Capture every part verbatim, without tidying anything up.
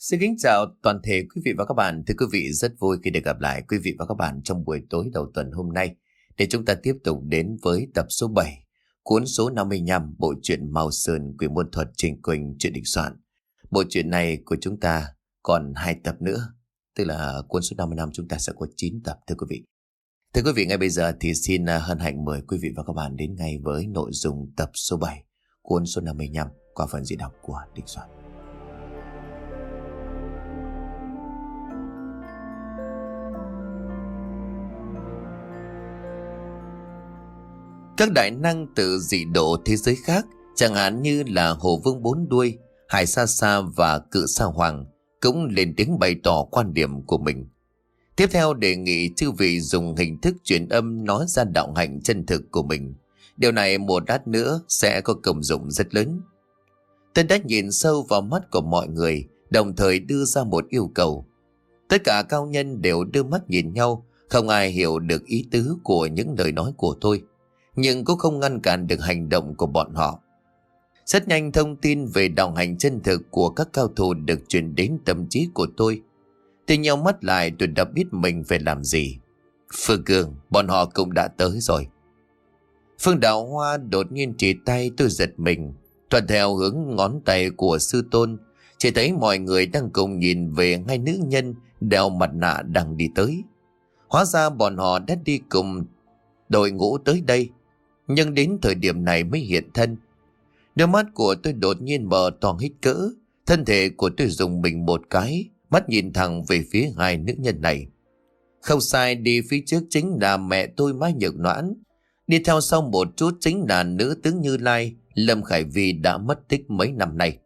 Xin kính chào toàn thể quý vị và các bạn. Thưa quý vị, rất vui khi được gặp lại quý vị và các bạn trong buổi tối đầu tuần hôm nay để chúng ta tiếp tục đến với tập số bảy, cuốn số năm mươi lăm, bộ truyện Mao Sơn Quỷ Môn Thuật Trình Quỳnh truyện Đình Soạn. Bộ truyện này của chúng ta còn hai tập nữa, tức là cuốn số năm mươi lăm chúng ta sẽ có chín tập thưa quý vị. Thưa quý vị, ngay bây giờ thì xin hân hạnh mời quý vị và các bạn đến ngay với nội dung tập số bảy, cuốn số năm mươi lăm qua phần diễn đọc của Đình Soạn. Các đại năng từ dị độ thế giới khác, chẳng hạn như là Hồ Vương Bốn Đuôi, Hải Sa Sa và Cự Sa Hoàng, cũng lên tiếng bày tỏ quan điểm của mình. Tiếp theo đề nghị chư vị dùng hình thức truyền âm nói ra đạo hạnh chân thực của mình. Điều này một lát nữa sẽ có công dụng rất lớn. Tân đã nhìn sâu vào mắt của mọi người, đồng thời đưa ra một yêu cầu. Tất cả cao nhân đều đưa mắt nhìn nhau, không ai hiểu được ý tứ của những lời nói của tôi, nhưng cũng không ngăn cản được hành động của bọn họ. Rất nhanh thông tin về đạo hành chân thực của các cao thủ được truyền đến tâm trí của tôi. Tôi nheo mắt lại, tôi đã biết mình phải làm gì. Phương Cương, bọn họ cũng đã tới rồi. Phương Đạo Hoa đột nhiên chỉ tay, tôi giật mình. Thuận theo hướng ngón tay của sư tôn, chỉ thấy mọi người đang cùng nhìn về hai nữ nhân đeo mặt nạ đang đi tới. Hóa ra bọn họ đã đi cùng đội ngũ tới đây, nhưng đến thời điểm này mới hiện thân. Đôi mắt của tôi đột nhiên mở to hít cỡ, thân thể của tôi rùng mình một cái, mắt nhìn thẳng về phía hai nữ nhân này. Không sai, đi phía trước chính là mẹ tôi Mai Nhược Noãn, đi theo sau một chút chính là nữ tướng Như Lai, Lâm Khải Vi đã mất tích mấy năm nay.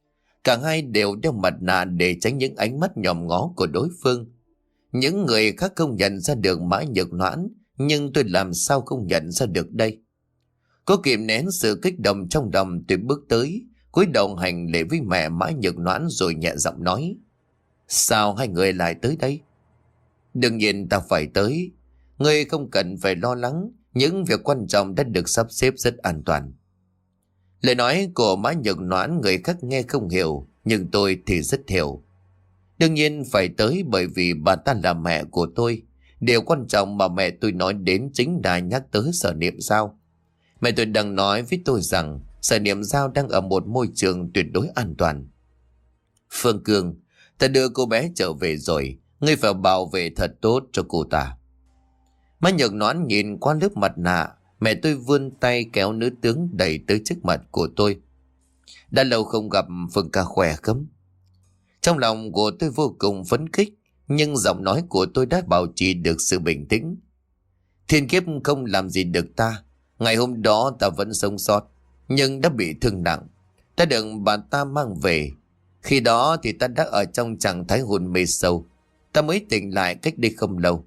Cả hai đều đeo mặt nạ để tránh những ánh mắt nhòm ngó của đối phương. Những người khác không nhận ra được Mai Nhược Noãn, nhưng tôi làm sao không nhận ra được đây. Có kìm nén sự kích động trong lòng, tôi bước tới, cúi đầu hành lễ với mẹ Mã Nhược Noãn rồi nhẹ giọng nói: Sao hai người lại tới đây? Đương nhiên ta phải tới. Ngươi không cần phải lo lắng, những việc quan trọng đã được sắp xếp rất an toàn. Lời nói của Mã Nhược Noãn người khác nghe không hiểu, nhưng tôi thì rất hiểu. Đương nhiên phải tới bởi vì bà ta là mẹ của tôi. Điều quan trọng mà mẹ tôi nói đến chính là nhắc tới Sở Niệm Giao. Mẹ tôi đang nói với tôi rằng Sở Niệm Giao đang ở một môi trường tuyệt đối an toàn. Phương Cương, ta đưa cô bé trở về rồi, ngươi phải bảo vệ thật tốt cho cô ta. Má Nhược Noãn nhìn qua lớp mặt nạ, mẹ tôi vươn tay kéo nữ tướng đẩy tới trước mặt của tôi. Đã lâu không gặp, Phương ca khỏe không? Trong lòng của tôi vô cùng phấn khích, nhưng giọng nói của tôi đã bảo trì được sự bình tĩnh. Thiên kiếp không làm gì được ta. Ngày hôm đó ta vẫn sống sót, nhưng đã bị thương nặng. Ta được bà ta mang về. Khi đó thì ta đã ở trong trạng thái hôn mê sâu. Ta mới tỉnh lại cách đây không lâu.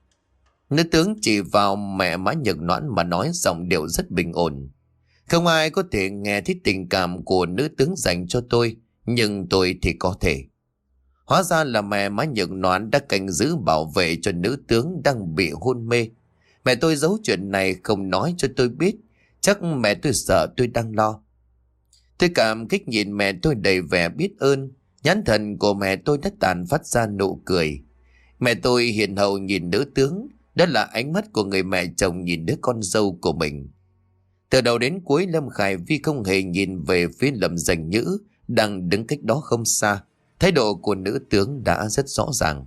Nữ tướng chỉ vào mẹ Mã Nhược Noãn mà nói giọng điệu rất bình ổn. Không ai có thể nghe thấy tình cảm của nữ tướng dành cho tôi, nhưng tôi thì có thể. Hóa ra là mẹ Mã Nhược Noãn đã canh giữ bảo vệ cho nữ tướng đang bị hôn mê. Mẹ tôi giấu chuyện này không nói cho tôi biết, chắc mẹ tôi sợ tôi đang lo. Tôi cảm kích nhìn mẹ tôi đầy vẻ biết ơn, nhãn thần của mẹ tôi đã tàn phát ra nụ cười. Mẹ tôi hiền hậu nhìn nữ tướng, đó là ánh mắt của người mẹ chồng nhìn đứa con dâu của mình. Từ đầu đến cuối Lâm Khải Vi không hề nhìn về phía Lâm Dành Nhữ đang đứng cách đó không xa. Thái độ của nữ tướng đã rất rõ ràng.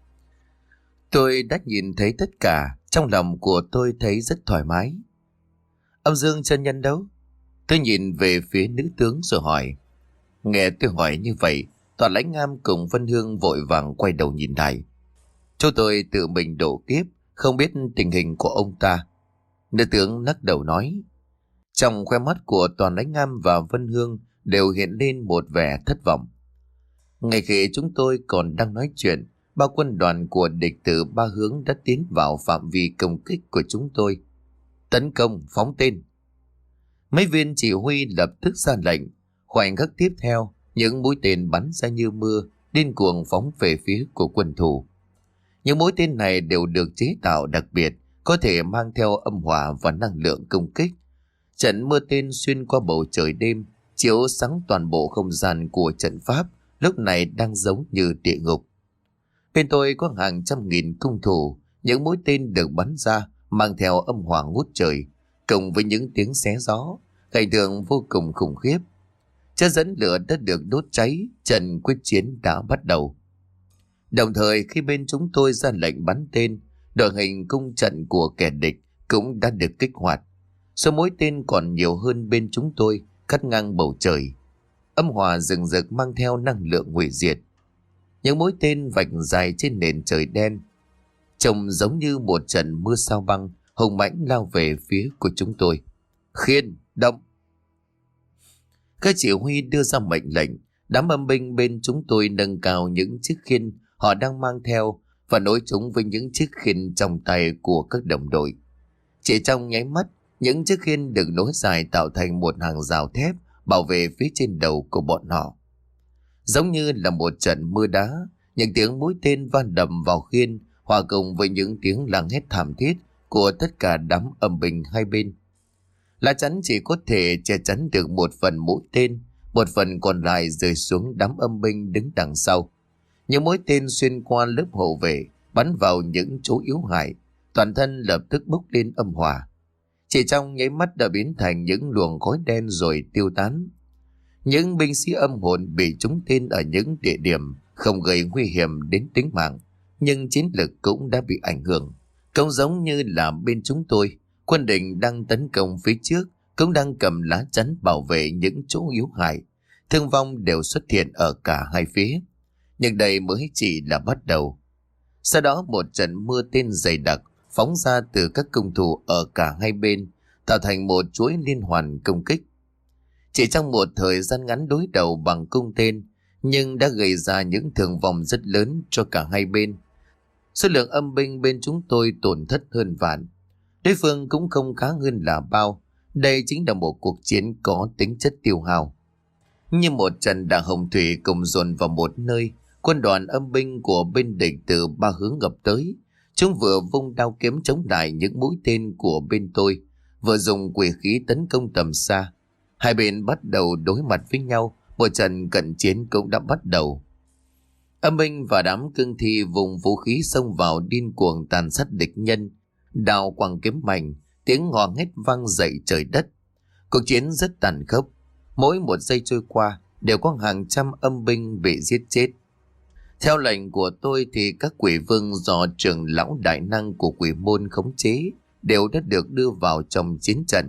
Tôi đã nhìn thấy tất cả, trong lòng của tôi thấy rất thoải mái. Âm Dương chân nhân đâu? Tôi nhìn về phía nữ tướng rồi hỏi. Nghe tôi hỏi như vậy, Toàn Lãnh Ngam cùng Vân Hương vội vàng quay đầu nhìn lại. Chúng tôi tự mình độ kiếp, không biết tình hình của ông ta. Nữ tướng lắc đầu nói. Trong khoe mắt của Toàn Lãnh Ngam và Vân Hương đều hiện lên một vẻ thất vọng. Ngay khi chúng tôi còn đang nói chuyện, ba quân đoàn của địch từ ba hướng đã tiến vào phạm vi công kích của chúng tôi. Tấn công, phóng tên. Mấy viên chỉ huy lập tức ra lệnh. Khoảnh khắc tiếp theo, những mũi tên bắn ra như mưa, điên cuồng phóng về phía của quân thù. Những mũi tên này đều được chế tạo đặc biệt, có thể mang theo âm hỏa và năng lượng công kích. Trận mưa tên xuyên qua bầu trời đêm, chiếu sáng toàn bộ không gian của trận pháp, lúc này đang giống như địa ngục. Bên tôi có hàng trăm nghìn cung thủ, những mũi tên được bắn ra mang theo âm hỏa ngút trời, cùng với những tiếng xé gió, cảnh tượng vô cùng khủng khiếp. Chất dẫn lửa đã được đốt cháy, trận quyết chiến đã bắt đầu. Đồng thời khi bên chúng tôi ra lệnh bắn tên, đội hình cung trận của kẻ địch cũng đã được kích hoạt. Số mũi tên còn nhiều hơn bên chúng tôi, cắt ngang bầu trời. Âm hỏa rừng rực mang theo năng lượng hủy diệt. Những mũi tên vạch dài trên nền trời đen, trông giống như một trận mưa sao băng hùng mãnh lao về phía của chúng tôi. Khiên, động! Các chỉ huy đưa ra mệnh lệnh. Đám âm binh bên chúng tôi nâng cao những chiếc khiên họ đang mang theo và nối chúng với những chiếc khiên trong tay của các đồng đội. Chỉ trong nháy mắt, những chiếc khiên được nối dài tạo thành một hàng rào thép bảo vệ phía trên đầu của bọn họ. Giống như là một trận mưa đá, những tiếng mũi tên va đập vào khiên hòa cùng với những tiếng la hét thảm thiết của tất cả đám âm binh hai bên. Lá chắn chỉ có thể che chắn được một phần mũi tên, một phần còn lại rơi xuống đám âm binh đứng đằng sau. Những mũi tên xuyên qua lớp hộ vệ, bắn vào những chỗ yếu hại, toàn thân lập tức bốc lên âm hỏa. Chỉ trong nháy mắt đã biến thành những luồng khói đen rồi tiêu tán. Những binh sĩ âm hồn bị trúng tên ở những địa điểm không gây nguy hiểm đến tính mạng, nhưng chiến lực cũng đã bị ảnh hưởng. Cũng giống như là bên chúng tôi, quân địch đang tấn công phía trước cũng đang cầm lá chắn bảo vệ những chỗ yếu hại. Thương vong đều xuất hiện ở cả hai phía. Nhưng đây mới chỉ là bắt đầu. Sau đó một trận mưa tên dày đặc phóng ra từ các cung thủ ở cả hai bên, tạo thành một chuỗi liên hoàn công kích. Chỉ trong một thời gian ngắn đối đầu bằng cung tên, nhưng đã gây ra những thương vong rất lớn cho cả hai bên. Số lượng âm binh bên chúng tôi tổn thất hơn vạn. Đối phương cũng không khá hơn là bao. Đây chính là một cuộc chiến có tính chất tiêu hao. Như một trận đà hồng thủy cùng dồn vào một nơi, quân đoàn âm binh của bên địch từ ba hướng ập tới. Chúng vừa vung đao kiếm chống lại những mũi tên của bên tôi, vừa dùng quỷ khí tấn công tầm xa. Hai bên bắt đầu đối mặt với nhau, một trận cận chiến cũng đã bắt đầu. Âm binh và đám cương thi vùng vũ khí xông vào điên cuồng tàn sát địch nhân, đao quăng kiếm mạnh, tiếng hò hét vang dậy trời đất. Cuộc chiến rất tàn khốc, mỗi một giây trôi qua đều có hàng trăm âm binh bị giết chết. Theo lệnh của tôi thì các quỷ vương do trưởng lão đại năng của quỷ môn khống chế đều đã được đưa vào trong chiến trận.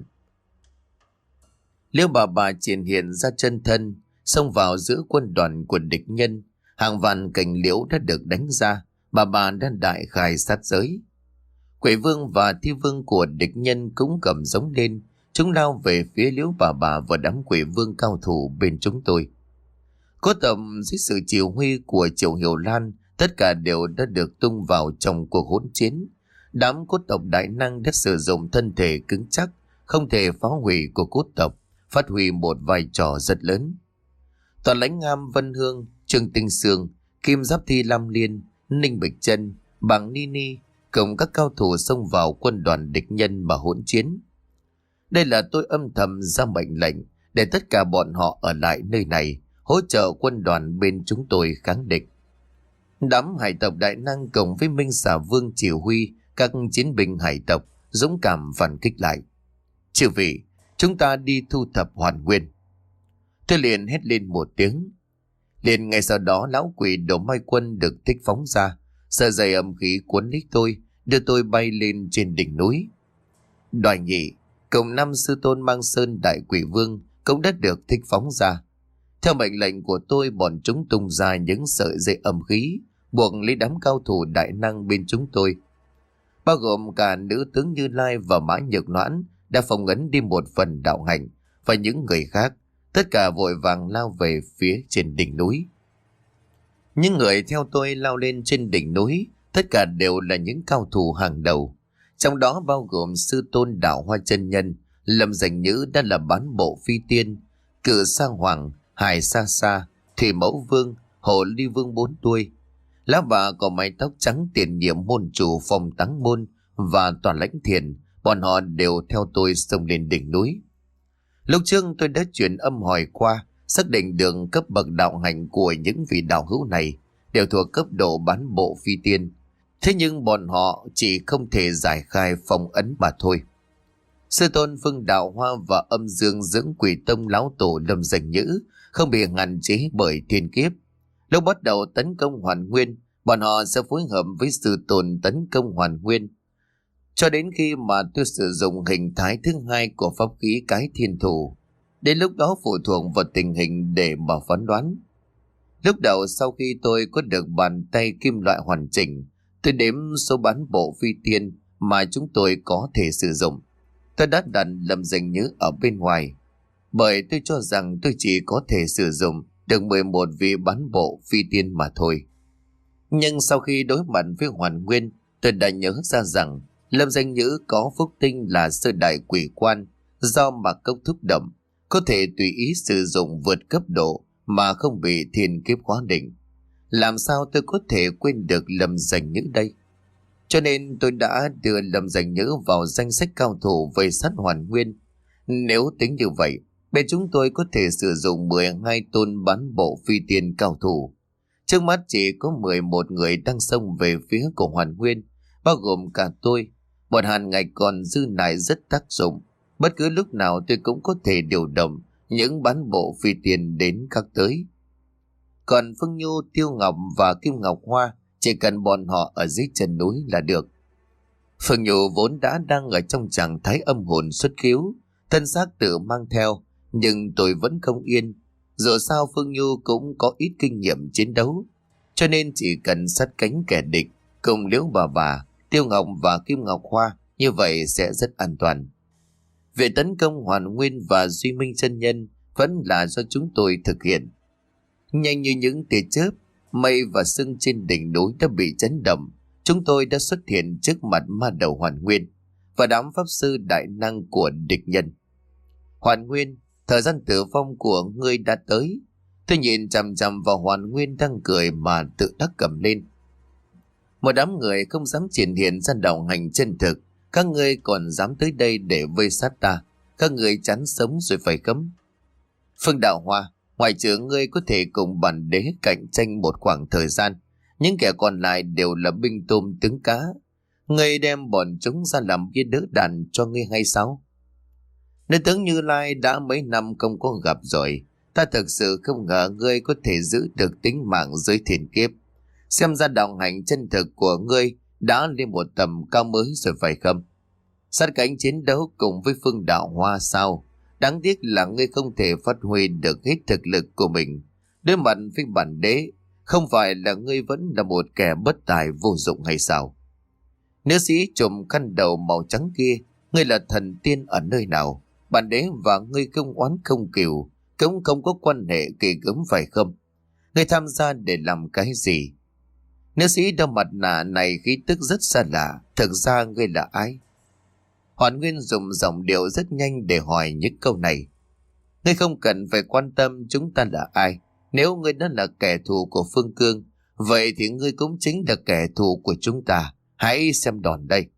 Liễu bà bà triển hiện ra chân thân, xông vào giữa quân đoàn của địch nhân. Hàng vạn cành liễu đã được đánh ra, bà bà đã đại khai sát giới. Quỷ vương và thi vương của địch nhân cũng cầm giống lên, chúng lao về phía Liễu bà bà và đám quỷ vương cao thủ bên chúng tôi. Có tầm dưới sự chỉ huy của Triệu Hiểu Lan, tất cả đều đã được tung vào trong cuộc hỗn chiến. Đám cốt tộc đại năng đã sử dụng thân thể cứng chắc, không thể phá hủy của cốt tộc, phát huy một vai trò rất lớn. Toàn Lãnh Ngam, Vân Hương, Trương Tinh Sương, Kim Giáp Thi Lam Liên, Ninh Bịch Chân, Bàng Ni Ni cùng các cao thủ xông vào quân đoàn địch nhân mà hỗn chiến. Đây là tôi âm thầm ra mệnh lệnh để tất cả bọn họ ở lại nơi này, hỗ trợ quân đoàn bên chúng tôi kháng địch. Đám hải tộc đại năng cùng với Minh Xà Vương chỉ huy các chiến binh hải tộc dũng cảm phản kích lại. Chư vị, chúng ta đi thu thập hoàn nguyên. Tôi liền hét lên một tiếng. Liền ngay sau đó lão quỷ Đổ Mai Quân được thích phóng ra, sợi dây âm khí cuốn lấy tôi, đưa tôi bay lên trên đỉnh núi. Đoài Nhị cùng năm sư tôn Mang Sơn Đại Quỷ Vương cũng đã được thích phóng ra. Theo mệnh lệnh của tôi, bọn chúng tung ra những sợi dây âm khí, buộc lấy đám cao thủ đại năng bên chúng tôi. Bao gồm cả nữ tướng Như Lai và Mã Nhược Noãn đã phong ấn đi một phần đạo hành, và những người khác, tất cả vội vàng lao về phía trên đỉnh núi. Những người theo tôi lao lên trên đỉnh núi, tất cả đều là những cao thủ hàng đầu. Trong đó bao gồm sư tôn Đạo Hoa Chân Nhân, Lâm Dành Nhữ đã là bán bộ phi tiên, Cự Sa Hoàng, Hải Sa Sa, Thủy Mẫu Vương, Hồ Ly Vương bốn đuôi. Lão bà có mái tóc trắng tiền nhiệm môn chủ Phòng Táng Môn và Toàn Lãnh Thiền, bọn họ đều theo tôi xông lên đỉnh núi. Lúc trước tôi đã chuyển âm hỏi qua, xác định được cấp bậc đạo hành của những vị đạo hữu này đều thuộc cấp độ bán bộ phi tiên. Thế nhưng bọn họ chỉ không thể giải khai phong ấn mà thôi. Sư tôn Phương Đạo Hoa và âm dương dưỡng quỷ tông lão tổ Lâm Danh Nhữ không bị hạn chế bởi thiên kiếp. Lúc bắt đầu tấn công Hoàn Nguyên, bọn họ sẽ phối hợp với sư tôn tấn công Hoàn Nguyên. Cho đến khi mà tôi sử dụng hình thái thứ hai của pháp khí cái thiên thủ. Đến lúc đó phụ thuộc vào tình hình để mà phán đoán. Lúc đầu sau khi tôi có được bàn tay kim loại hoàn chỉnh, tôi đếm số bán bộ phi tiên mà chúng tôi có thể sử dụng. Tôi đã đặt Lâm Danh Nhữ ở bên ngoài, bởi tôi cho rằng tôi chỉ có thể sử dụng được mười một vị bán bộ phi tiên mà thôi. Nhưng sau khi đối mặt với Hoàn Nguyên, tôi đã nhớ ra rằng Lâm Danh Nhữ có phúc tinh là sơ đại quỷ quan do Mạc Cốc thúc động, có thể tùy ý sử dụng vượt cấp độ mà không bị thiên kiếp khóa định. Làm sao tôi có thể quên được Lâm Danh Nhữ đây? Cho nên tôi đã đưa Lâm Danh Nhữ vào danh sách cao thủ vây sát Hoàn Nguyên. Nếu tính như vậy, bên chúng tôi có thể sử dụng mười hai tôn bán bộ phi tiên cao thủ. Trước mắt chỉ có mười một người đang xông về phía của Hoàn Nguyên, bao gồm cả tôi. Một hàn ngạch còn dư lại rất tác dụng. Bất cứ lúc nào tôi cũng có thể điều động những bán bộ phi tiên đến các tới. Còn Phương Nhu, Tiêu Ngọc và Kim Ngọc Hoa chỉ cần bọn họ ở dưới chân núi là được. Phương Nhu vốn đã đang ở trong trạng thái âm hồn xuất khiếu, thân xác tự mang theo, nhưng tôi vẫn không yên. Dù sao Phương Nhu cũng có ít kinh nghiệm chiến đấu, cho nên chỉ cần sát cánh kẻ địch cùng Liễu Bà Bà, Tiêu Ngọc và Kim Ngọc Hoa, như vậy sẽ rất an toàn. Việc tấn công Hoàn Nguyên và Duy Minh chân nhân vẫn là do chúng tôi thực hiện. Nhanh như những tia chớp, mây và sương trên đỉnh núi đã bị chấn động. Chúng tôi đã xuất hiện trước mặt ma đầu Hoàn Nguyên và đám pháp sư đại năng của địch nhân. Hoàn Nguyên, thời gian tử vong của ngươi đã tới. Tôi nhìn chằm chằm vào Hoàn Nguyên đang cười mà tự đắc cầm lên. Một đám người không dám triển hiện ra đạo hành chân thực. Các ngươi còn dám tới đây để vây sát ta. Các ngươi chán sống rồi phải cấm. Phương Đạo Hoa, ngoại trừ ngươi có thể cùng bản đế cạnh tranh một khoảng thời gian, những kẻ còn lại đều là binh tôm tướng cá. Ngươi đem bọn chúng ra làm bia đỡ đạn cho ngươi hay sao? Nơi tướng Như Lai đã mấy năm không có gặp rồi. Ta thực sự không ngờ ngươi có thể giữ được tính mạng dưới thiên kiếp. Xem ra đạo hành chân thực của ngươi đã lên một tầm cao mới rồi phải không? Sát cánh chiến đấu cùng với Phương Đạo Hoa sao? Đáng tiếc là ngươi không thể phát huy được hết thực lực của mình. Đối mặt với bản đế, không phải là ngươi vẫn là một kẻ bất tài vô dụng hay sao? Nữ sĩ trùm khăn đầu màu trắng kia, ngươi là thần tiên ở nơi nào? Bản đế và ngươi không oán không cừu, cũng không có quan hệ kỳ cấm phải không? Ngươi tham gia để làm cái gì? Nữ sĩ đeo mặt nạ này khí tức rất xa lạ. Thực ra ngươi là ai? Hoàn Nguyên dùng giọng điệu rất nhanh để hỏi những câu này. Ngươi không cần phải quan tâm chúng ta là ai. Nếu ngươi đã là kẻ thù của Phương Cương, vậy thì ngươi cũng chính là kẻ thù của chúng ta. Hãy xem đòn đây.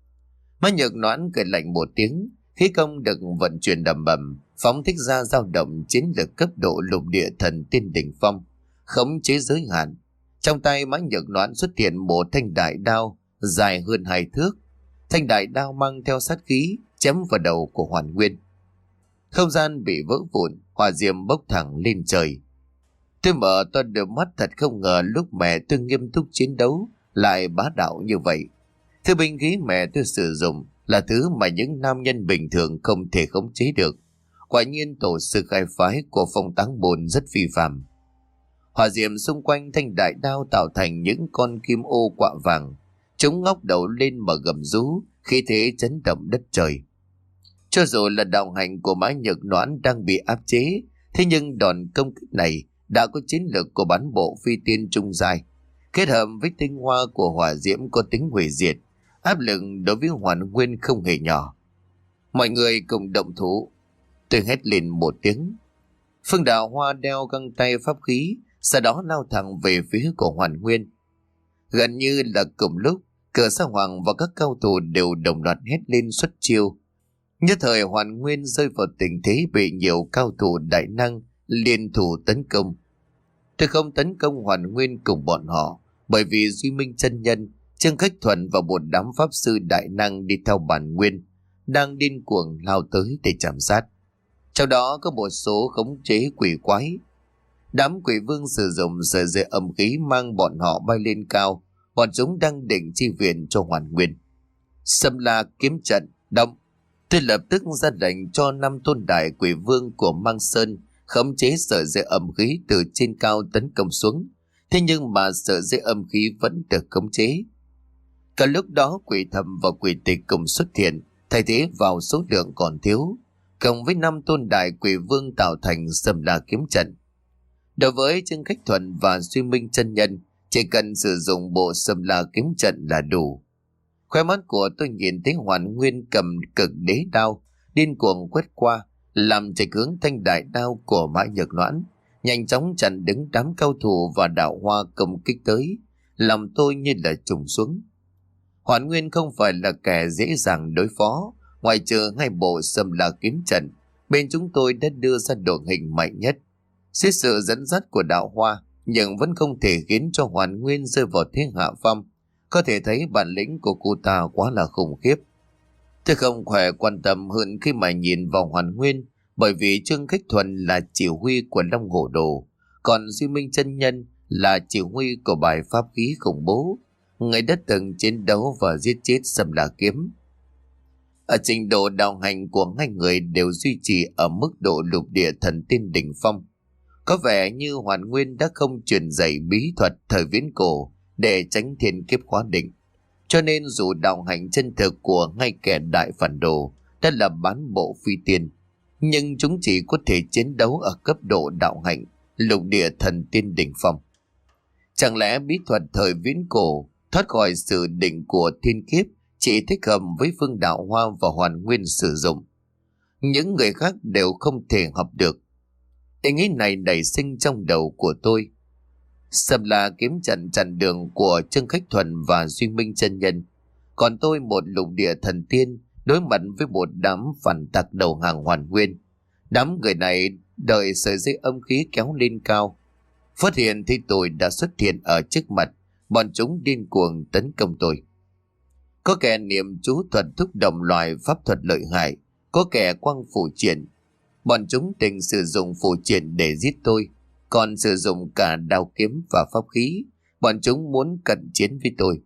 Má Nhược Noãn cười lạnh một tiếng. Khí công được vận chuyển đầm bầm, phóng thích ra dao động chiến lược cấp độ lục địa thần tiên đỉnh phong, khống chế giới hạn. Trong tay Má Nhược Noãn xuất hiện một thanh đại đao dài hơn hai thước. Thanh đại đao mang theo sát khí chém vào đầu của Hoàn Nguyên. Không gian bị vỡ vụn, hỏa diệm bốc thẳng lên trời. Tôi mở to đôi mắt, thật không ngờ lúc mẹ tôi nghiêm túc chiến đấu lại bá đạo như vậy. Thứ binh khí mẹ tôi sử dụng là thứ mà những nam nhân bình thường không thể khống chế được. Quả nhiên tổ sư khai phái của Phong Táng Bồn rất phi phàm. Hỏa diệm xung quanh thanh đại đao tạo thành những con kim ô quạ vàng. Chúng ngóc đầu lên mà gầm rú, khí thế chấn động đất trời. Cho dù là đạo hành của Mã Nhược Noãn đang bị áp chế, thế nhưng đòn công kích này đã có chiến lược của bán bộ phi tiên trung dài, kết hợp với tinh hoa của hỏa diễm có tính hủy diệt, áp lực đối với Hoàn Nguyên không hề nhỏ. Mọi người cùng động thủ. Tôi hét lên một tiếng. Phương Đạo Hoa đeo găng tay pháp khí, sau đó lao thẳng về phía của Hoàn Nguyên. Gần như là cùng lúc, Cờ Sa Hoàng và các cao thủ đều đồng loạt hét lên xuất chiêu. Nhất thời Hoàn Nguyên rơi vào tình thế bị nhiều cao thủ đại năng liên thủ tấn công. Tôi không tấn công Hoàn Nguyên cùng bọn họ, bởi vì Duy Minh chân nhân, Trương Khách Thuần và một đám pháp sư đại năng đi theo bản nguyên đang điên cuồng lao tới để chạm sát. Trong đó có một số khống chế quỷ quái. Đám quỷ vương sử dụng sợi dây âm khí mang bọn họ bay lên cao. Bọn chúng đang định chi viện cho Hoàn Nguyên. Xâm La kiếm trận động. Tôi lập tức ra lệnh cho năm tôn đại quỷ vương của Mang Sơn khống chế sợi dây âm khí từ trên cao tấn công xuống. Thế nhưng mà sợi dây âm khí vẫn được khống chế. Cả lúc đó quỷ thầm và quỷ tịch cùng xuất hiện, thay thế vào số lượng còn thiếu, cộng với năm tôn đại quỷ vương tạo thành Xâm La kiếm trận. Đối với Trương Khách Thuần và Duy Minh chân nhân, chỉ cần sử dụng bộ Xâm La kiếm trận là đủ. Khóe mắt của tôi nhìn thấy Hoàn Nguyên cầm cực đế đao điên cuồng quét qua, làm chạy hướng thanh đại đao của Mã Nhược Noãn, nhanh chóng chặn đứng đám cao thủ và đạo hoa công kích tới, làm tôi như là trùng xuống. Hoàn Nguyên không phải là kẻ dễ dàng đối phó, ngoài trừ ngay bộ Xâm La kiếm trận, bên chúng tôi đã đưa ra đội hình mạnh nhất. Dưới sự dẫn dắt của đạo hoa, nhưng vẫn không thể khiến cho Hoàn Nguyên rơi vào thế hạ phong. Có thể thấy bản lĩnh của cô ta quá là khủng khiếp. Tôi không khỏe quan tâm hơn khi mà nhìn vào Hoàn Nguyên, bởi vì Trương Khách Thuần là chỉ huy của Long Hổ Đồ, còn Duy Minh chân nhân là chỉ huy của bài pháp khí khủng bố, người đã từng chiến đấu và giết chết Xâm La kiếm. Ở trình độ đạo hành của hai người đều duy trì ở mức độ lục địa thần tiên đỉnh phong. Có vẻ như Hoàn Nguyên đã không truyền dạy bí thuật thời viễn cổ để tránh thiên kiếp khóa định. Cho nên dù đạo hành chân thực của ngay kẻ đại phản đồ đã là bán bộ phi tiên, nhưng chúng chỉ có thể chiến đấu ở cấp độ đạo hành lục địa thần tiên đỉnh phong. Chẳng lẽ bí thuật thời viễn cổ thoát khỏi sự định của thiên kiếp chỉ thích hợp với Vương Đạo Hoa và Hoàn Nguyên sử dụng, những người khác đều không thể học được? Ý nghĩ này nảy sinh trong đầu của tôi. Xâm La kiếm trận chặn đường của Trương Khách Thuần và Duy Minh chân nhân, còn tôi một lục địa thần tiên đối mặt với một đám phản tặc đầu hàng Hoàn Nguyên. Đám người này đợi sợi dây âm khí kéo lên cao, phát hiện thì tôi đã xuất hiện ở trước mặt, bọn chúng điên cuồng tấn công tôi. Có kẻ niệm chú thuật thúc động loại pháp thuật lợi hại, có kẻ quăng phù triện. Bọn chúng định sử dụng phù triện để giết tôi, còn sử dụng cả đao kiếm và pháp khí. Bọn chúng muốn cận chiến với tôi.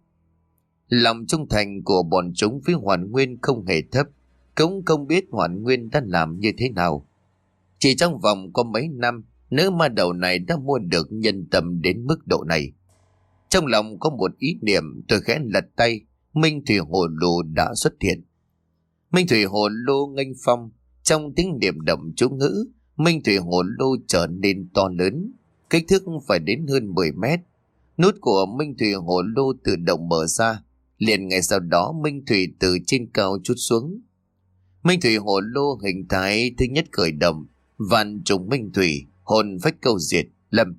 Lòng trung thành của bọn chúng với Hoàn Nguyên không hề thấp, cũng không biết Hoàn Nguyên đã làm như thế nào. Chỉ trong vòng có mấy năm, nữ ma đầu này đã mua được nhân tâm đến mức độ này. Trong lòng có một ý niệm, tôi khẽ lật tay, Minh Thủy Hồ Lô đã xuất hiện. Minh Thủy Hồ Lô nghênh phong, trong tiếng niệm động chú ngữ, Minh Thủy Hồ Lô trở nên to lớn, kích thước phải đến hơn mười mét. Nút của Minh Thủy Hồ Lô tự động mở ra, liền ngay sau đó Minh Thủy từ trên cao trút xuống. Minh Thủy Hồ Lô hình thái thứ nhất khởi động, vạn trùng Minh Thủy, hồn phách câu diệt, lâm.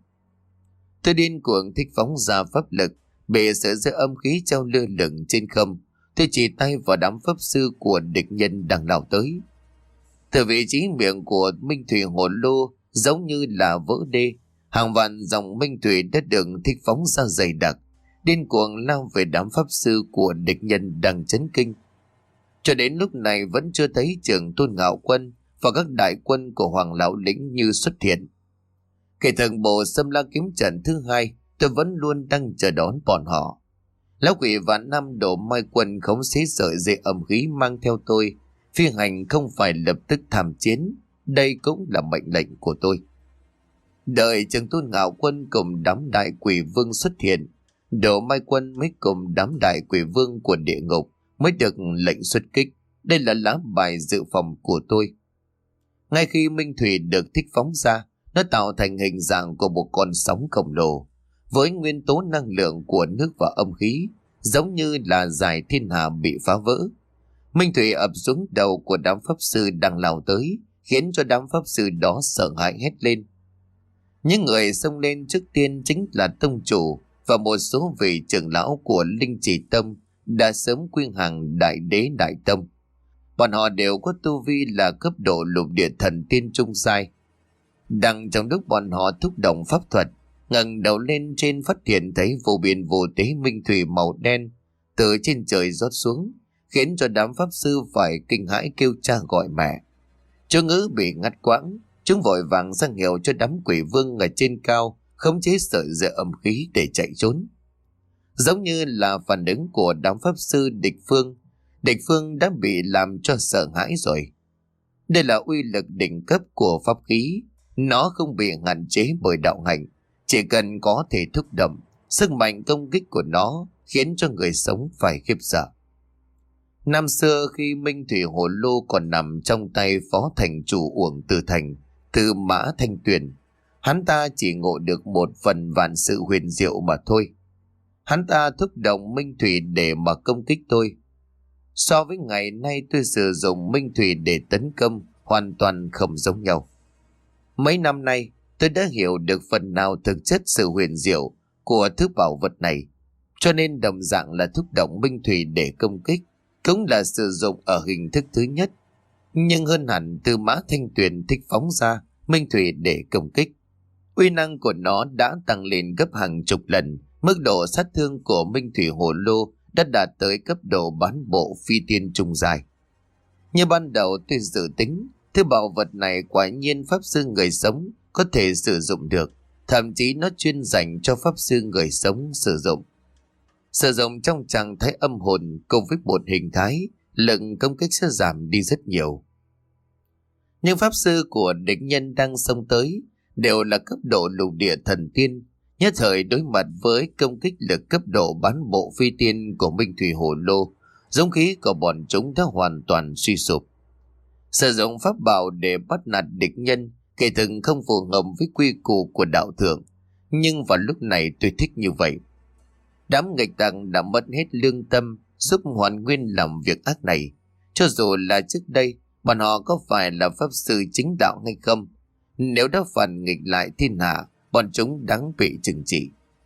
Tôi điên cuồng thích phóng ra pháp lực, bề sợi dây âm khí treo lơ lửng trên không. Tôi chỉ tay vào đám pháp sư của địch nhân đang lao tới. Từ vị trí miệng của Minh Thủy Hồ Lô giống như là vỡ đê, hàng vạn dòng Minh Thủy đã được thích phóng ra dày đặc, điên cuồng lao về đám pháp sư của địch nhân đang chấn kinh. Cho đến lúc này vẫn chưa thấy Trường Tôn Ngạo Quân và các đại quân của Hoàng Lão Lĩnh như xuất hiện. Kể từ bộ Xâm La kiếm trận thứ hai, tôi vẫn luôn đang chờ đón bọn họ. Lão quỷ vạn năm đổ mai quân khống chế sợi dây âm khí mang theo tôi. Phi hành không phải lập tức tham chiến, đây cũng là mệnh lệnh của tôi. Đợi Trường Tôn Ngạo Quân cùng đám đại quỷ vương xuất hiện, Đỗ Mai Quân mới cùng đám đại quỷ vương của địa ngục mới được lệnh xuất kích. Đây là lá bài dự phòng của tôi. Ngay khi Minh Thủy được thích phóng ra, nó tạo thành hình dạng của một con sóng khổng lồ, với nguyên tố năng lượng của nước và âm khí, giống như là giải thiên hà bị phá vỡ. Minh Thủy ập xuống đầu của đám pháp sư đang lao tới, khiến cho đám pháp sư đó sợ hãi hét lên. Những người xông lên trước tiên chính là tông chủ và một số vị trưởng lão của Linh Chỉ Tông đã sớm quy hàng đại đế đại tông. Bọn họ đều có tu vi là cấp độ lục địa thần tiên trung giai. Đang trong lúc bọn họ thúc động pháp thuật, ngẩng đầu lên trên phát hiện thấy vô biên vô tế minh thủy màu đen từ trên trời rót xuống, khiến cho đám pháp sư phải kinh hãi kêu cha gọi mẹ. Chú ngữ bị ngắt quãng, chúng vội vàng ra hiệu cho đám quỷ vương ở trên cao khống chế sợi dây âm khí để chạy trốn. Giống như là phản ứng của đám pháp sư địch phương, địch phương đã bị làm cho sợ hãi rồi. Đây là uy lực đỉnh cấp của pháp khí, nó không bị hạn chế bởi đạo hạnh, chỉ cần có thể thúc động, sức mạnh công kích của nó khiến cho người sống phải khiếp sợ. Năm xưa khi Minh Thủy Hồ Lô còn nằm trong tay phó thành chủ Uổng Từ Thành, Tư Mã Thanh Tuyền, hắn ta chỉ ngộ được một phần vạn sự huyền diệu mà thôi. Hắn ta thúc động Minh Thủy để mà công kích tôi. So với ngày nay tôi sử dụng Minh Thủy để tấn công hoàn toàn không giống nhau. Mấy năm nay tôi đã hiểu được phần nào thực chất sự huyền diệu của thứ bảo vật này, cho nên đồng dạng là thúc động Minh Thủy để công kích cũng là sử dụng ở hình thức thứ nhất. Nhưng hơn hẳn, Tư Mã Thanh Tuyền thích phóng ra Minh Thủy để công kích. Uy năng của nó đã tăng lên gấp hàng chục lần, mức độ sát thương của Minh Thủy Hồ Lô đã đạt tới cấp độ bán bộ phi tiên trung dài. Như ban đầu tôi dự tính, thứ bảo vật này quả nhiên pháp sư người sống có thể sử dụng được, thậm chí nó chuyên dành cho pháp sư người sống sử dụng. Sử dụng trong trạng thái âm hồn cùng với một hình thái, lực công kích sẽ giảm đi rất nhiều. Nhưng pháp sư của địch nhân đang xông tới đều là cấp độ lục địa thần tiên, nhất thời đối mặt với công kích lực cấp độ bán bộ phi tiên của Minh Thủy Hồ Lô, dũng khí của bọn chúng đã hoàn toàn suy sụp. Sử dụng pháp bảo để bắt nạt địch nhân kể từng không phù hợp với quy củ của đạo thượng, nhưng vào lúc này tôi thích như vậy. Đám nghịch tặc đã mất hết lương tâm giúp hoàn nguyên làm việc ác này. Cho dù là trước đây bọn họ có phải là pháp sư chính đạo hay không, nếu đã phản nghịch lại thiên hạ, bọn chúng đáng bị trừng trị.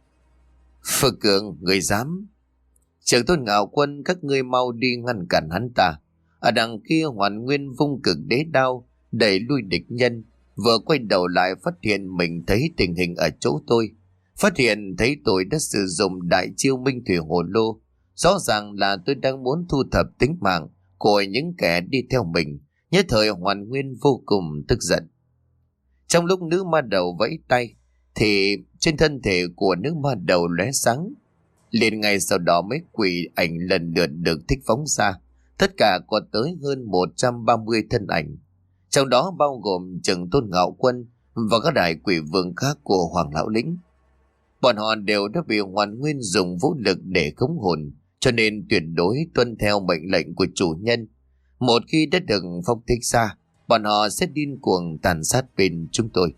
Phật Cường, người dám? Trưởng tôn Ngạo Quân, các ngươi mau đi ngăn cản hắn ta. Ở đằng kia Hoàn Nguyên vung cực đế đao đẩy lui địch nhân, vừa quay đầu lại phát hiện mình thấy tình hình ở chỗ tôi. Phát hiện thấy tôi đã sử dụng đại chiêu Minh Thủy Hồ Lô. Rõ ràng là tôi đang muốn thu thập tính mạng của những kẻ đi theo mình. Nhất thời Hoàn Nguyên vô cùng tức giận. Trong lúc nữ ma đầu vẫy tay thì trên thân thể của nữ ma đầu lóe sáng. Liền ngay sau đó mấy quỷ ảnh lần lượt được thích phóng ra. Tất cả có tới hơn một trăm ba mươi thân ảnh, trong đó bao gồm Trưởng Tôn Ngạo Quân và các đại quỷ vương khác của Hoàng Lão Lĩnh. Bọn họ đều đã bị Hoàn Nguyên dùng vũ lực để khống hồn, cho nên tuyệt đối tuân theo mệnh lệnh của chủ nhân. Một khi đã được phong thích ra, bọn họ sẽ điên cuồng tàn sát bên chúng tôi.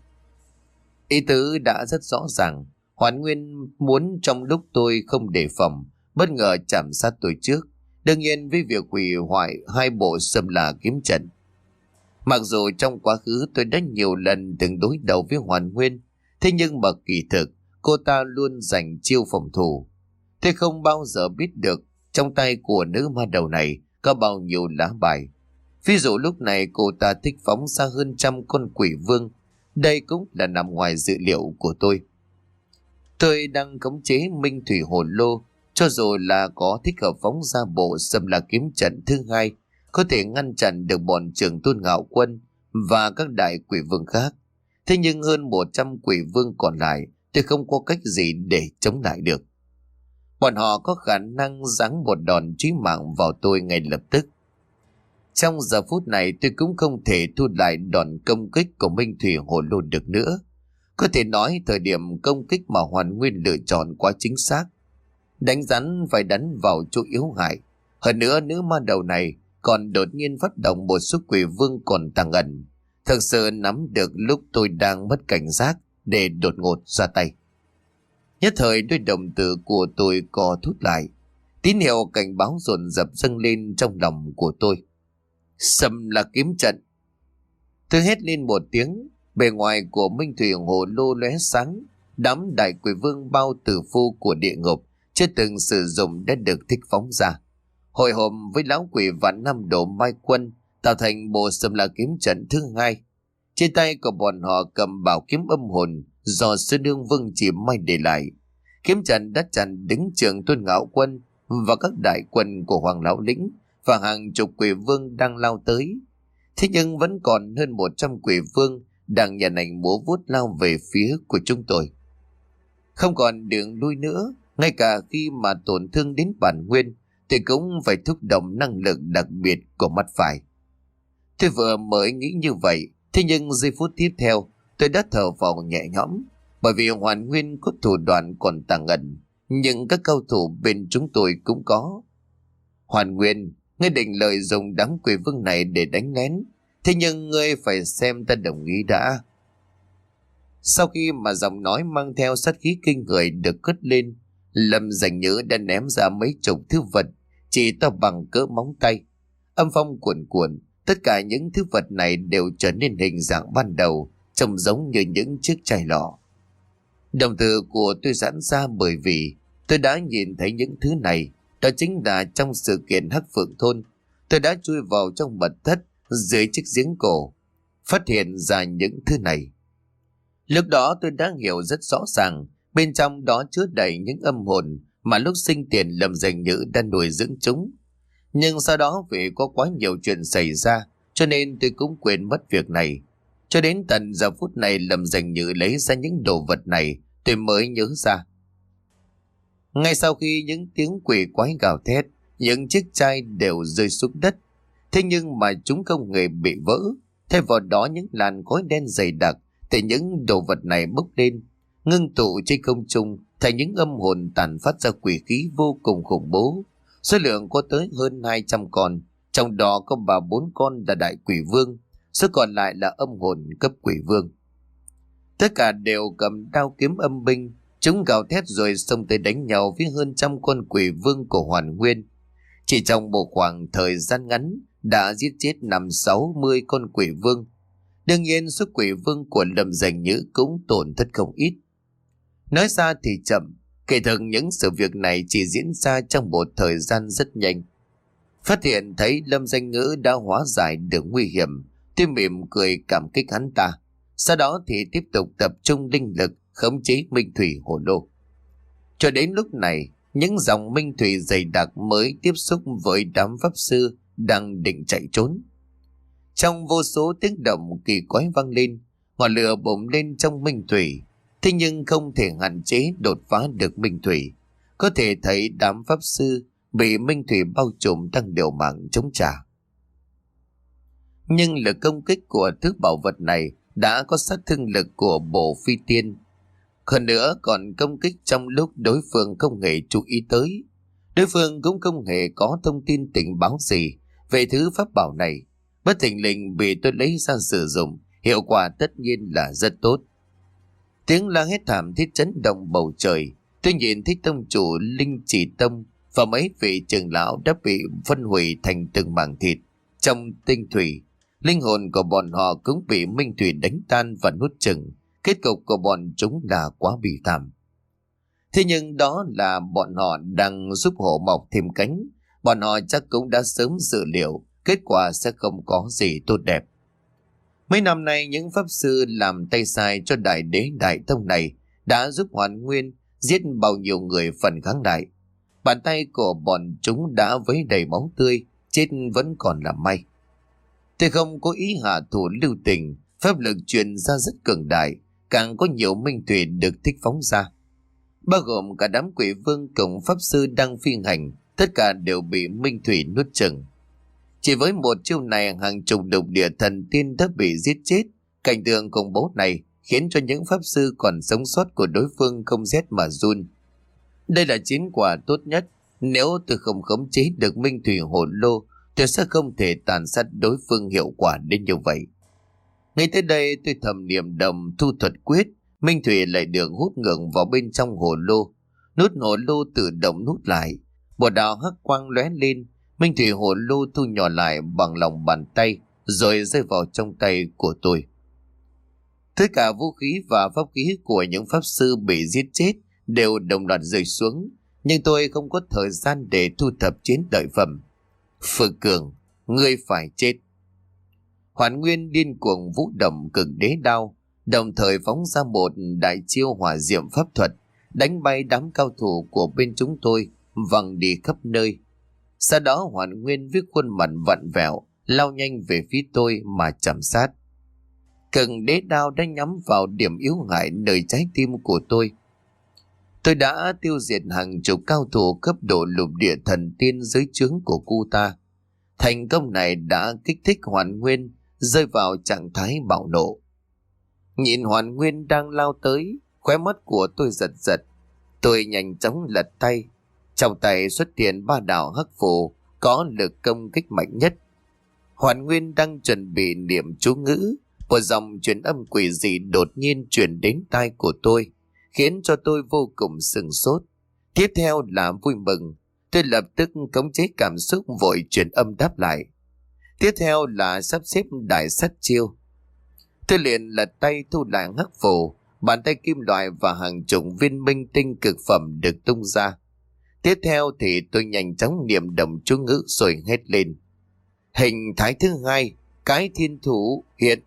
Ý tứ đã rất rõ ràng. Hoàn Nguyên muốn trong lúc tôi không đề phòng, bất ngờ chạm sát tôi trước, đương nhiên với việc hủy hoại hai bộ Xâm La kiếm trận. Mặc dù trong quá khứ tôi đã nhiều lần từng đối đầu với Hoàn Nguyên, thế nhưng mà kỳ thực cô ta luôn giành chiêu phòng thủ. Tôi không bao giờ biết được trong tay của nữ ma đầu này có bao nhiêu lá bài. Ví dụ lúc này cô ta thích phóng ra hơn trăm con quỷ vương. Đây cũng là nằm ngoài dự liệu của tôi. Tôi đang khống chế Minh Thủy Hồ Lô, cho dù là có thích hợp phóng ra bộ Xâm La kiếm trận thứ hai, có thể ngăn chặn được bọn Trưởng Tôn Ngạo Quân và các đại quỷ vương khác. Thế nhưng hơn một trăm quỷ vương còn lại, tôi không có cách gì để chống lại được. Bọn họ có khả năng giáng một đòn chí mạng vào tôi ngay lập tức. Trong giờ phút này tôi cũng không thể thu lại đòn công kích của Minh Thủy Hồ Lô được nữa. Có thể nói thời điểm công kích mà Hoàn Nguyên lựa chọn quá chính xác. Đánh rắn phải đánh vào chỗ yếu hại. Hơn nữa nữ ma đầu này còn đột nhiên phát động một số quỷ vương còn tàng ẩn. Thật sự nắm được lúc tôi đang mất cảnh giác để đột ngột ra tay. Nhất thời đôi đồng tử của tôi co thút lại. Tín hiệu cảnh báo dồn dập dâng lên trong lòng của tôi. Xâm La kiếm trận. Tôi hét lên một tiếng. Bề ngoài của Minh Thủy Hồ Lô lóe sáng. Đám đại quỷ vương bao tử phu của địa ngục chưa từng sử dụng đã được thích phóng ra, hội họp với lão quỷ vạn năm độ mai quân, tạo thành bộ Xâm La kiếm trận thứ hai. Trên tay của bọn họ cầm bảo kiếm âm hồn do sư nương Vương Chỉ Mai để lại. Kiếm trận đã chặn đứng trường Tôn Ngạo Quân và các đại quân của Hoàng Lão Lĩnh và hàng chục quỷ vương đang lao tới. Thế nhưng vẫn còn hơn một trăm quỷ vương đang nhàn ảnh múa vuốt lao về phía của chúng tôi. Không còn đường lui nữa, ngay cả khi mà tổn thương đến bản nguyên thì cũng phải thúc động năng lực đặc biệt của mắt phải. Tôi vừa mới nghĩ như vậy, thế nhưng giây phút tiếp theo tôi đã thở phào nhẹ nhõm, bởi vì Hoàn Nguyên có thủ đoạn còn tàng ẩn, nhưng các cao thủ bên chúng tôi cũng có. Hoàn Nguyên, ngươi định lợi dụng đám quỷ vương này để đánh lén, thế nhưng ngươi phải xem ta đồng ý đã. Sau khi mà giọng nói mang theo sát khí kinh người được cất lên, Lâm Dành Nhữ đã ném ra mấy chục thứ vật chỉ to bằng cỡ móng tay. Âm phong cuồn cuộn, tất cả những thứ vật này đều trở nên hình dạng ban đầu, trông giống như những chiếc chai lọ. Đồng tử của tôi giãn ra bởi vì tôi đã nhìn thấy những thứ này. Đó chính là trong sự kiện Hắc Phượng Thôn, tôi đã chui vào trong mật thất dưới chiếc giếng cổ, phát hiện ra những thứ này. Lúc đó tôi đã hiểu rất rõ ràng, bên trong đó chứa đầy những âm hồn mà lúc sinh tiền Lâm Dành Nhữ đã nuôi dưỡng chúng. Nhưng sau đó vì có quá nhiều chuyện xảy ra, cho nên tôi cũng quên mất việc này. Cho đến tận giờ phút này Lâm Dành Nhữ lấy ra những đồ vật này, tôi mới nhớ ra. Ngay sau khi những tiếng quỷ quái gào thét, những chiếc chai đều rơi xuống đất. Thế nhưng mà chúng không hề bị vỡ. Thay vào đó những làn khói đen dày đặc từ những đồ vật này bốc lên, ngưng tụ trên không trung thành những âm hồn tàn phát ra quỷ khí vô cùng khủng bố. Số lượng có tới hơn hai trăm con, trong đó có ba bốn con là đại quỷ vương, số còn lại là âm hồn cấp quỷ vương. Tất cả đều cầm đao kiếm âm binh, chúng gào thét rồi xông tới đánh nhau với hơn trăm con quỷ vương của Hoàn Nguyên. Chỉ trong một khoảng thời gian ngắn đã giết chết năm sáu mươi con quỷ vương. Đương nhiên số quỷ vương của Lâm Dành Nhữ cũng tổn thất không ít. Nói ra thì chậm, kể thực những sự việc này chỉ diễn ra trong một thời gian rất nhanh. Phát hiện thấy Lâm Dành Nhữ đã hóa giải được nguy hiểm, tôi mỉm cười cảm kích hắn ta. Sau đó thì tiếp tục tập trung linh lực khống chế minh thủy hồ lô. Cho đến lúc này, những dòng minh thủy dày đặc mới tiếp xúc với đám pháp sư đang định chạy trốn. Trong vô số tiếng động kỳ quái vang lên, ngọn lửa bùng lên trong minh thủy, thế nhưng không thể hạn chế đột phá được minh thủy. Có thể thấy đám pháp sư bị minh thủy bao trùm đang liều mạng chống trả. Nhưng lực công kích của thứ bảo vật này đã có sát thương lực của bộ phi tiên. Hơn nữa còn công kích trong lúc đối phương không hề chú ý tới. Đối phương cũng không hề có thông tin tình báo gì về thứ pháp bảo này. Bất thình lình bị tôi lấy ra sử dụng, hiệu quả tất nhiên là rất tốt. Tiếng la hét thảm thiết chấn động bầu trời. Tôi nhìn thấy tông chủ Linh Chỉ Tông và mấy vị trưởng lão đã bị phân hủy thành từng mảng thịt. Trong tinh thủy, linh hồn của bọn họ cũng bị minh thủy đánh tan và nuốt chửng. Kết cục của bọn chúng là quá bi thảm. Thế nhưng đó là bọn họ đang giúp hổ mọc thêm cánh. Bọn họ chắc cũng đã sớm dự liệu kết quả sẽ không có gì tốt đẹp. Mấy năm nay những pháp sư làm tay sai cho đại đế đại tông này đã giúp Hoàn Nguyên giết bao nhiêu người phần kháng đại. Bàn tay của bọn chúng đã vấy đầy máu tươi, chết vẫn còn là may. Tôi không có ý hạ thủ lưu tình, pháp lực truyền ra rất cường đại, càng có nhiều minh thủy được thích phóng ra. Bao gồm cả đám quỷ vương cùng pháp sư đang phi hành, tất cả đều bị minh thủy nuốt chửng. Chỉ với một chiêu này hàng chục lục địa thần tiên đã bị giết chết. Cảnh tượng khủng bố này khiến cho những pháp sư còn sống sót của đối phương không rét mà run. Đây là chiến quả tốt nhất. Nếu tôi không khống chế được minh thủy hồ lô, tôi sẽ không thể tàn sát đối phương hiệu quả đến như vậy. Ngay tới đây tôi thầm niệm đồng thu thuật quyết, minh thủy lại được hút ngược vào bên trong hồ lô. Nút hồ lô tự động nút lại, một đạo hắc quang lóe lên. Minh thủy hồ lô thu nhỏ lại bằng lòng bàn tay, rồi rơi vào trong tay của tôi. Tất cả vũ khí và pháp khí của những pháp sư bị giết chết đều đồng loạt rơi xuống, nhưng tôi không có thời gian để thu thập chiến lợi phẩm. Phượng Cường, ngươi phải chết. Hoàn Nguyên điên cuồng vũ động cực đế đao, đồng thời phóng ra một đại chiêu hỏa diệm pháp thuật, đánh bay đám cao thủ của bên chúng tôi, văng đi khắp nơi. Sau đó Hoàn Nguyên với khuôn mặt vặn vẹo lao nhanh về phía tôi mà chạm sát. Cực đế đao đã nhắm vào điểm yếu hại nơi trái tim của tôi. Tôi đã tiêu diệt hàng chục cao thủ cấp độ lục địa thần tiên dưới trướng của cô ta. Thành công này đã kích thích Hoàn Nguyên rơi vào trạng thái bạo nộ. Nhìn Hoàn Nguyên đang lao tới, khóe mắt của tôi giật giật. Tôi nhanh chóng lật tay, trong tay xuất hiện ba đạo hắc phù có lực công kích mạnh nhất. Hoàn Nguyên đang chuẩn bị niệm chú ngữ, một dòng truyền âm quỷ dị đột nhiên truyền đến tai của tôi, khiến cho tôi vô cùng sửng sốt. Tiếp theo là vui mừng, tôi lập tức khống chế cảm xúc vội truyền âm đáp lại. Tiếp theo là sắp xếp đại sát chiêu. Tôi liền lật tay thu lại hắc phù, bàn tay kim loại và hàng chục viên minh tinh cực phẩm được tung ra. Tiếp theo thì tôi nhanh chóng niệm động chú ngữ rồi hét lên. Hình thái thứ hai, cái thiên thủ hiện.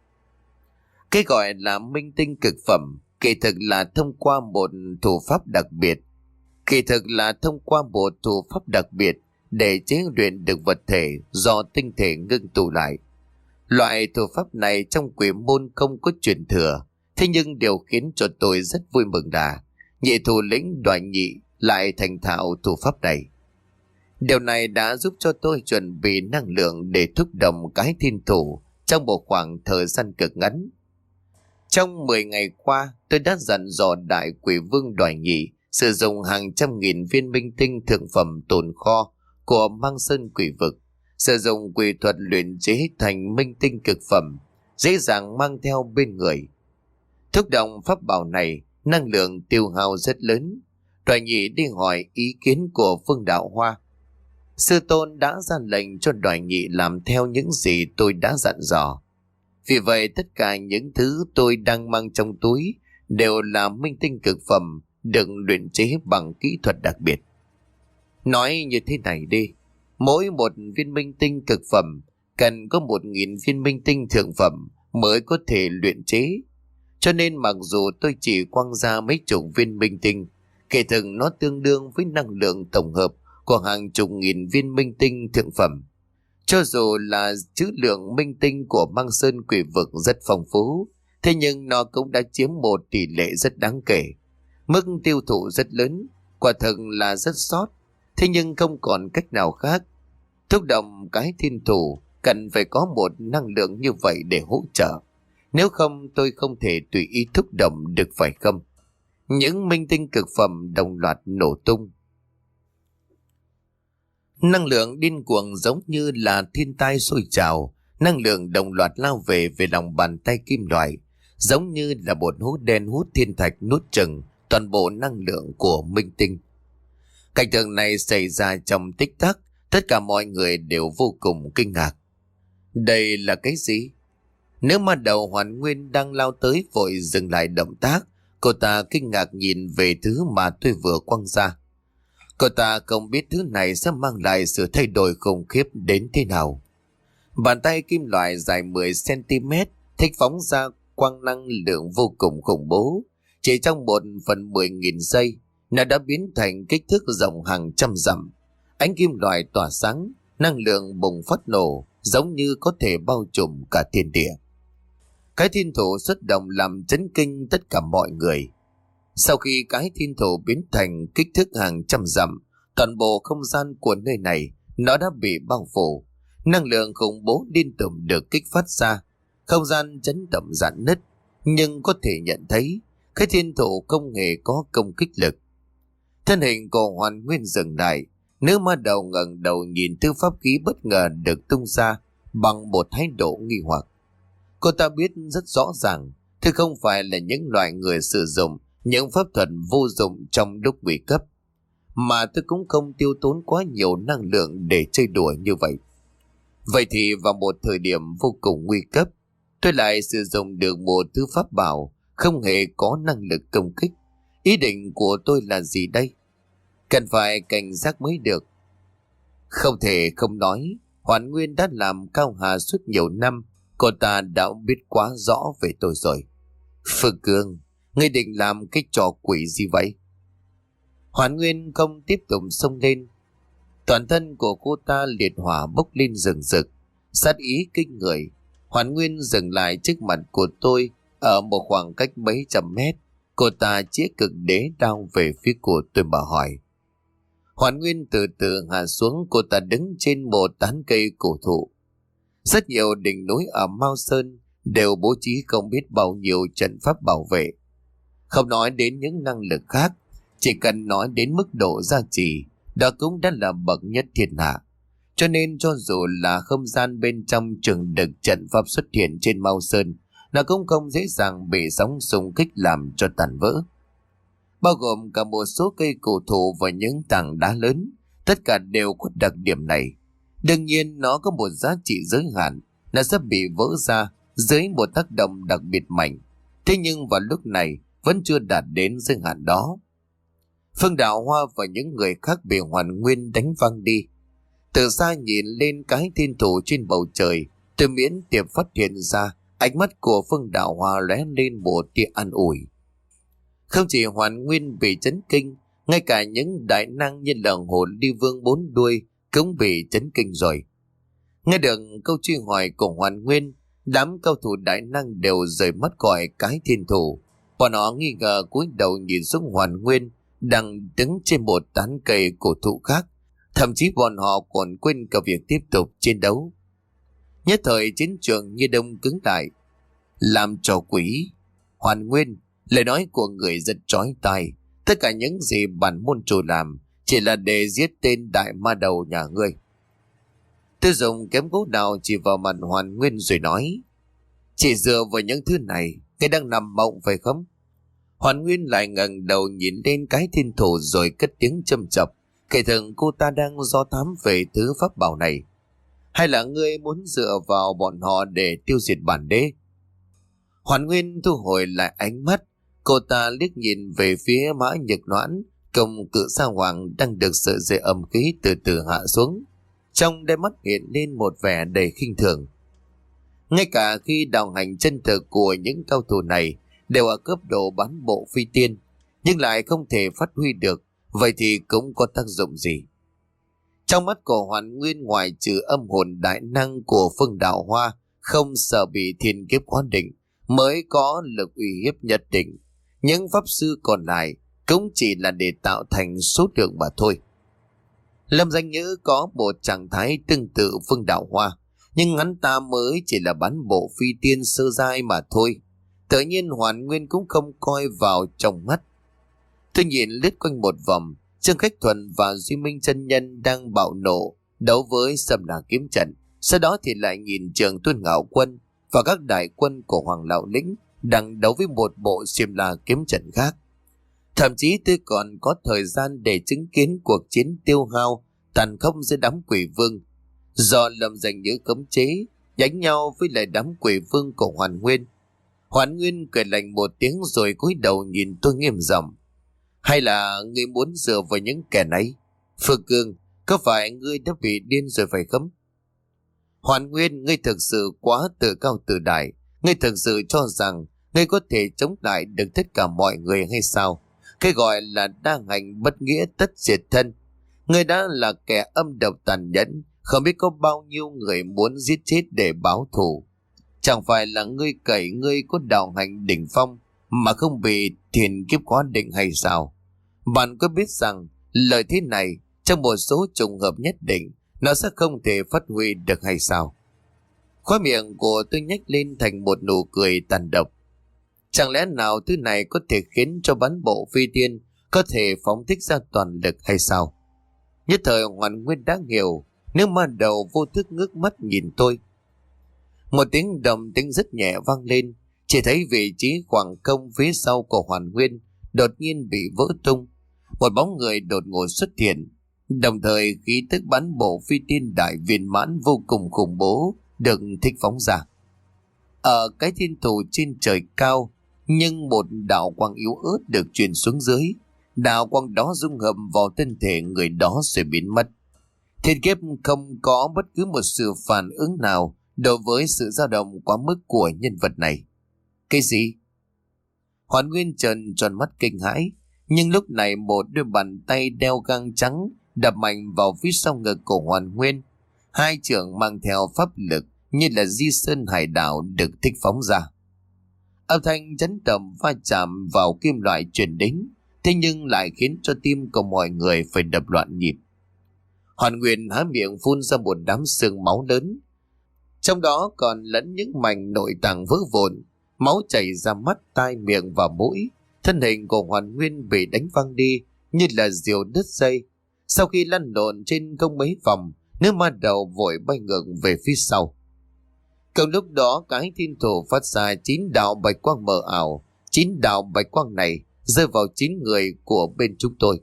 Cái gọi là minh tinh cực phẩm kỳ thực là thông qua một thủ pháp đặc biệt. Kỳ thực là thông qua một thủ pháp đặc biệt để chế luyện được vật thể do tinh thể ngưng tụ lại. Loại thủ pháp này trong quỷ môn không có truyền thừa, thế nhưng điều khiến cho tôi rất vui mừng là nhị thủ lĩnh Đoài Nhị lại thành thạo thủ pháp này. Điều này đã giúp cho tôi chuẩn bị năng lượng để thúc động cái thiên thủ trong một khoảng thời gian cực ngắn. Trong mười ngày qua, tôi đã dặn dò đại quỷ vương Đoài Nhị sử dụng hàng trăm nghìn viên minh tinh thượng phẩm tồn kho của Mang Sơn quỷ vực, sử dụng quỷ thuật luyện chế thành minh tinh cực phẩm, dễ dàng mang theo bên người. Thúc động pháp bảo này, năng lượng tiêu hao rất lớn. Đoài Nhị đi hỏi ý kiến của Phương Đạo Hoa. Sư tôn đã ra lệnh cho Đoài Nhị làm theo những gì tôi đã dặn dò. Vì vậy tất cả những thứ tôi đang mang trong túi đều là minh tinh cực phẩm được luyện chế bằng kỹ thuật đặc biệt. Nói như thế này đi, mỗi một viên minh tinh cực phẩm cần có một nghìn viên minh tinh thượng phẩm mới có thể luyện chế. Cho nên mặc dù tôi chỉ quăng ra mấy chục viên minh tinh, kể thực nó tương đương với năng lượng tổng hợp của hàng chục nghìn viên minh tinh thượng phẩm. Cho dù là trữ lượng minh tinh của Mang Sơn quỷ vực rất phong phú, thế nhưng nó cũng đã chiếm một tỷ lệ rất đáng kể. Mức tiêu thụ rất lớn, quả thực là rất sót, thế nhưng không còn cách nào khác. Thúc động cái thiên thủ cần phải có một năng lượng như vậy để hỗ trợ. Nếu không tôi không thể tùy ý thúc động được phải không? Những minh tinh cực phẩm đồng loạt nổ tung. Năng lượng điên cuồng giống như là thiên tai sôi trào, năng lượng đồng loạt lao về về lòng bàn tay kim loại, giống như là một hố đen hút thiên thạch nuốt chừng toàn bộ năng lượng của minh tinh. Cảnh tượng này xảy ra trong tích tắc, tất cả mọi người đều vô cùng kinh ngạc. Đây là cái gì? Nếu mà đầu Hoàn Nguyên đang lao tới vội dừng lại động tác, cô ta kinh ngạc nhìn về thứ mà tôi vừa quăng ra. Cô ta không biết thứ này sẽ mang lại sự thay đổi khủng khiếp đến thế nào. Bàn tay kim loại dài mười xăng ti mét thích phóng ra quang năng lượng vô cùng khủng bố. Chỉ trong một phần mười nghìn giây, nó đã biến thành kích thước rộng hàng trăm dặm. Ánh kim loại tỏa sáng, năng lượng bùng phát nổ, giống như có thể bao trùm cả thiên địa. Cái thiên thủ xuất động làm chấn kinh tất cả mọi người. Sau khi cái thiên thủ biến thành kích thước hàng trăm dặm, toàn bộ không gian của nơi này nó đã bị bao phủ. Năng lượng khủng bố liên tục được kích phát ra, không gian chấn động rạn nứt, nhưng có thể nhận thấy cái thiên thủ không hề có công kích lực. Thân hình của Hoàn Nguyên dừng lại, nữ ma đầu ngẩng đầu nhìn thứ pháp khí bất ngờ được tung ra bằng một thái độ nghi hoặc. Cô ta biết rất rõ ràng, thứ không phải là những loại người sử dụng những pháp thuật vô dụng trong lúc nguy cấp, mà tôi cũng không tiêu tốn quá nhiều năng lượng để chơi đùa như vậy. Vậy thì vào một thời điểm vô cùng nguy cấp, tôi lại sử dụng được một thứ pháp bảo không hề có năng lực công kích. Ý định của tôi là gì đây? Cần phải cảnh giác mới được. Không thể không nói, Hoàn Nguyên đã làm cao hà suốt nhiều năm, Cô ta đã biết quá rõ về tôi rồi. Phương Cương, ngươi định làm cái trò quỷ gì vậy? Hoàn Nguyên không tiếp tục xông lên. Toàn thân của cô ta liệt hỏa bốc lên rừng rực, sát ý kinh người. Hoàn Nguyên dừng lại trước mặt của tôi ở một khoảng cách mấy trăm mét. Cô ta chĩa cực đế đao về phía của tôi mà hỏi. Hoàn Nguyên từ từ hạ xuống. Cô ta đứng trên một tán cây cổ thụ. Rất nhiều đỉnh núi ở Mao Sơn đều bố trí không biết bao nhiêu trận pháp bảo vệ. Không nói đến những năng lực khác, chỉ cần nói đến mức độ gia trì, đó cũng đã là bậc nhất thiên hạ. Cho nên cho dù là không gian bên trong trường đực trận pháp xuất hiện trên Mao Sơn, nó cũng không dễ dàng bị sóng xung kích làm cho tàn vỡ. Bao gồm cả một số cây cổ thụ và những tảng đá lớn, tất cả đều có đặc điểm này. Đương nhiên nó có một giá trị giới hạn, nó sẽ bị vỡ ra dưới một tác động đặc biệt mạnh. Thế nhưng vào lúc này vẫn chưa đạt đến giới hạn đó. Phương Đạo Hoa và những người khác bị Hoàn Nguyên đánh văng đi. Từ xa nhìn lên cái thiên thủ trên bầu trời, tôi miễn tiệp phát hiện ra ánh mắt của Phương Đạo Hoa lóe lên một tia an ủi. Không chỉ Hoàn Nguyên bị chấn kinh, ngay cả những đại năng như là Hồ Ly Vương bốn đuôi cũng bị chấn kinh rồi. Nghe được câu truy hỏi của Hoàn Nguyên, đám cao thủ đại năng đều rời mắt khỏi cái thiên thủ. Bọn họ nghi ngờ cúi đầu nhìn xuống Hoàn Nguyên đang đứng trên một tán cây cổ thụ khác. Thậm chí bọn họ còn quên cả việc tiếp tục chiến đấu. Nhất thời chiến trường như đông cứng lại. Làm trò quỷ. Hoàn Nguyên, lời nói của người rất chói tai. Tất cả những gì bản môn chủ làm chỉ là để giết tên đại ma đầu nhà ngươi. Tôi dùng kém gỗ đào chỉ vào mặt Hoàn Nguyên rồi nói, chỉ dựa vào những thứ này, ngươi đang nằm mộng phải không? Hoàn Nguyên lại ngẩng đầu nhìn lên cái thiên thủ rồi cất tiếng châm chọc. Kể thường cô ta đang do thám về thứ pháp bảo này. Hay là ngươi muốn dựa vào bọn họ để tiêu diệt bản đế? Hoàn Nguyên thu hồi lại ánh mắt. Cô ta liếc nhìn về phía Mã Nhật Noãn, công cự sa hoàng đang được sợi dây âm khí từ từ hạ xuống. Trong đôi mắt hiện lên một vẻ đầy khinh thường. Ngay cả khi đạo hành chân thực của những cao thủ này đều ở cấp độ bán bộ phi tiên, nhưng lại không thể phát huy được, vậy thì cũng có tác dụng gì? Trong mắt của Hoàn Nguyên, ngoài trừ âm hồn đại năng của Phương Đạo Hoa không sợ bị thiên kiếp quá định mới có lực uy hiếp nhất định, những pháp sư còn lại cũng chỉ là để tạo thành số lượng mà thôi. Lâm Danh Nhữ có một trạng thái tương tự Phương Đạo Hoa, nhưng hắn ta mới chỉ là bán bộ phi tiên sơ giai mà thôi. Tự nhiên Hoàn Nguyên cũng không coi vào trong mắt. Tôi nhìn lướt quanh một vòng, Trương Khách Thuần và Duy Minh chân nhân đang bạo nộ đấu với Sâm La kiếm trận. Sau đó thì lại nhìn Trường Tuân Ngạo Quân và các đại quân của Hoàng Lão Lĩnh đang đấu với một bộ Xiêm La kiếm trận khác. Thậm chí tôi còn có thời gian để chứng kiến cuộc chiến tiêu hao tàn khốc giữa đám quỷ vương do Lâm Danh Nhữ cấm chế đánh nhau với lại đám quỷ vương của Hoàn Nguyên. Hoàn Nguyên cười lạnh một tiếng rồi cúi đầu nhìn tôi nghiêm giọng. Hay là ngươi muốn dựa vào những kẻ này? Phương Cương, có phải ngươi đã bị điên rồi phải không? Hoàn Nguyên, ngươi thực sự quá tự cao tự đại. Ngươi thực sự cho rằng ngươi có thể chống lại được tất cả mọi người hay sao? Cái gọi là đa hành bất nghĩa tất diệt thân. Ngươi đã là kẻ âm độc tàn nhẫn, không biết có bao nhiêu người muốn giết chết để báo thù. Chẳng phải là ngươi cậy ngươi có đạo hành đỉnh phong mà không bị thiền kiếp quá định hay sao? Bạn có biết rằng lời thế này trong một số trùng hợp nhất định nó sẽ không thể phát huy được hay sao? Khóe miệng của tôi nhếch lên thành một nụ cười tàn độc. Chẳng lẽ nào thứ này có thể khiến cho bán bộ phi tiên có thể phóng thích ra toàn lực hay sao? Nhất thời Hoàn Nguyên đã hiểu, nếu mà đầu vô thức ngước mắt nhìn tôi. Một tiếng đồng tính rất nhẹ vang lên, chỉ thấy vị trí khoảng không phía sau của Hoàn Nguyên đột nhiên bị vỡ tung. Một bóng người đột ngột xuất hiện, đồng thời khí tức bán bộ phi tiên đại viên mãn vô cùng khủng bố được thích phóng ra. Ở cái thiên thủ trên trời cao, nhưng một đạo quang yếu ớt được truyền xuống dưới. Đạo quang đó dung hợp vào thân thể người đó rồi biến mất. Thiên kiếp không có bất cứ một sự phản ứng nào đối với sự dao động quá mức của nhân vật này. Cái gì? Hoàn Nguyên trợn tròn mắt kinh hãi, nhưng lúc này một đôi bàn tay đeo găng trắng đập mạnh vào phía sau ngực của Hoàn Nguyên. Hai chưởng mang theo pháp lực như là di sơn hải đảo được thích phóng ra. Âm thanh chấn động va chạm vào kim loại truyền đến, thế nhưng lại khiến cho tim của mọi người phải đập loạn nhịp. Hoàn Nguyên há miệng phun ra một đám sương máu lớn, trong đó còn lẫn những mảnh nội tạng vỡ vụn, máu chảy ra mắt, tai, miệng và mũi. Thân hình của Hoàn Nguyên bị đánh văng đi như là diều đứt dây. Sau khi lăn lộn trên không mấy vòng, nước ma đầu vội bay ngược về phía sau. Cùng lúc đó, cái thiên thủ phát ra chín đạo bạch quang mờ ảo. Chín đạo bạch quang này rơi vào chín người của bên chúng tôi.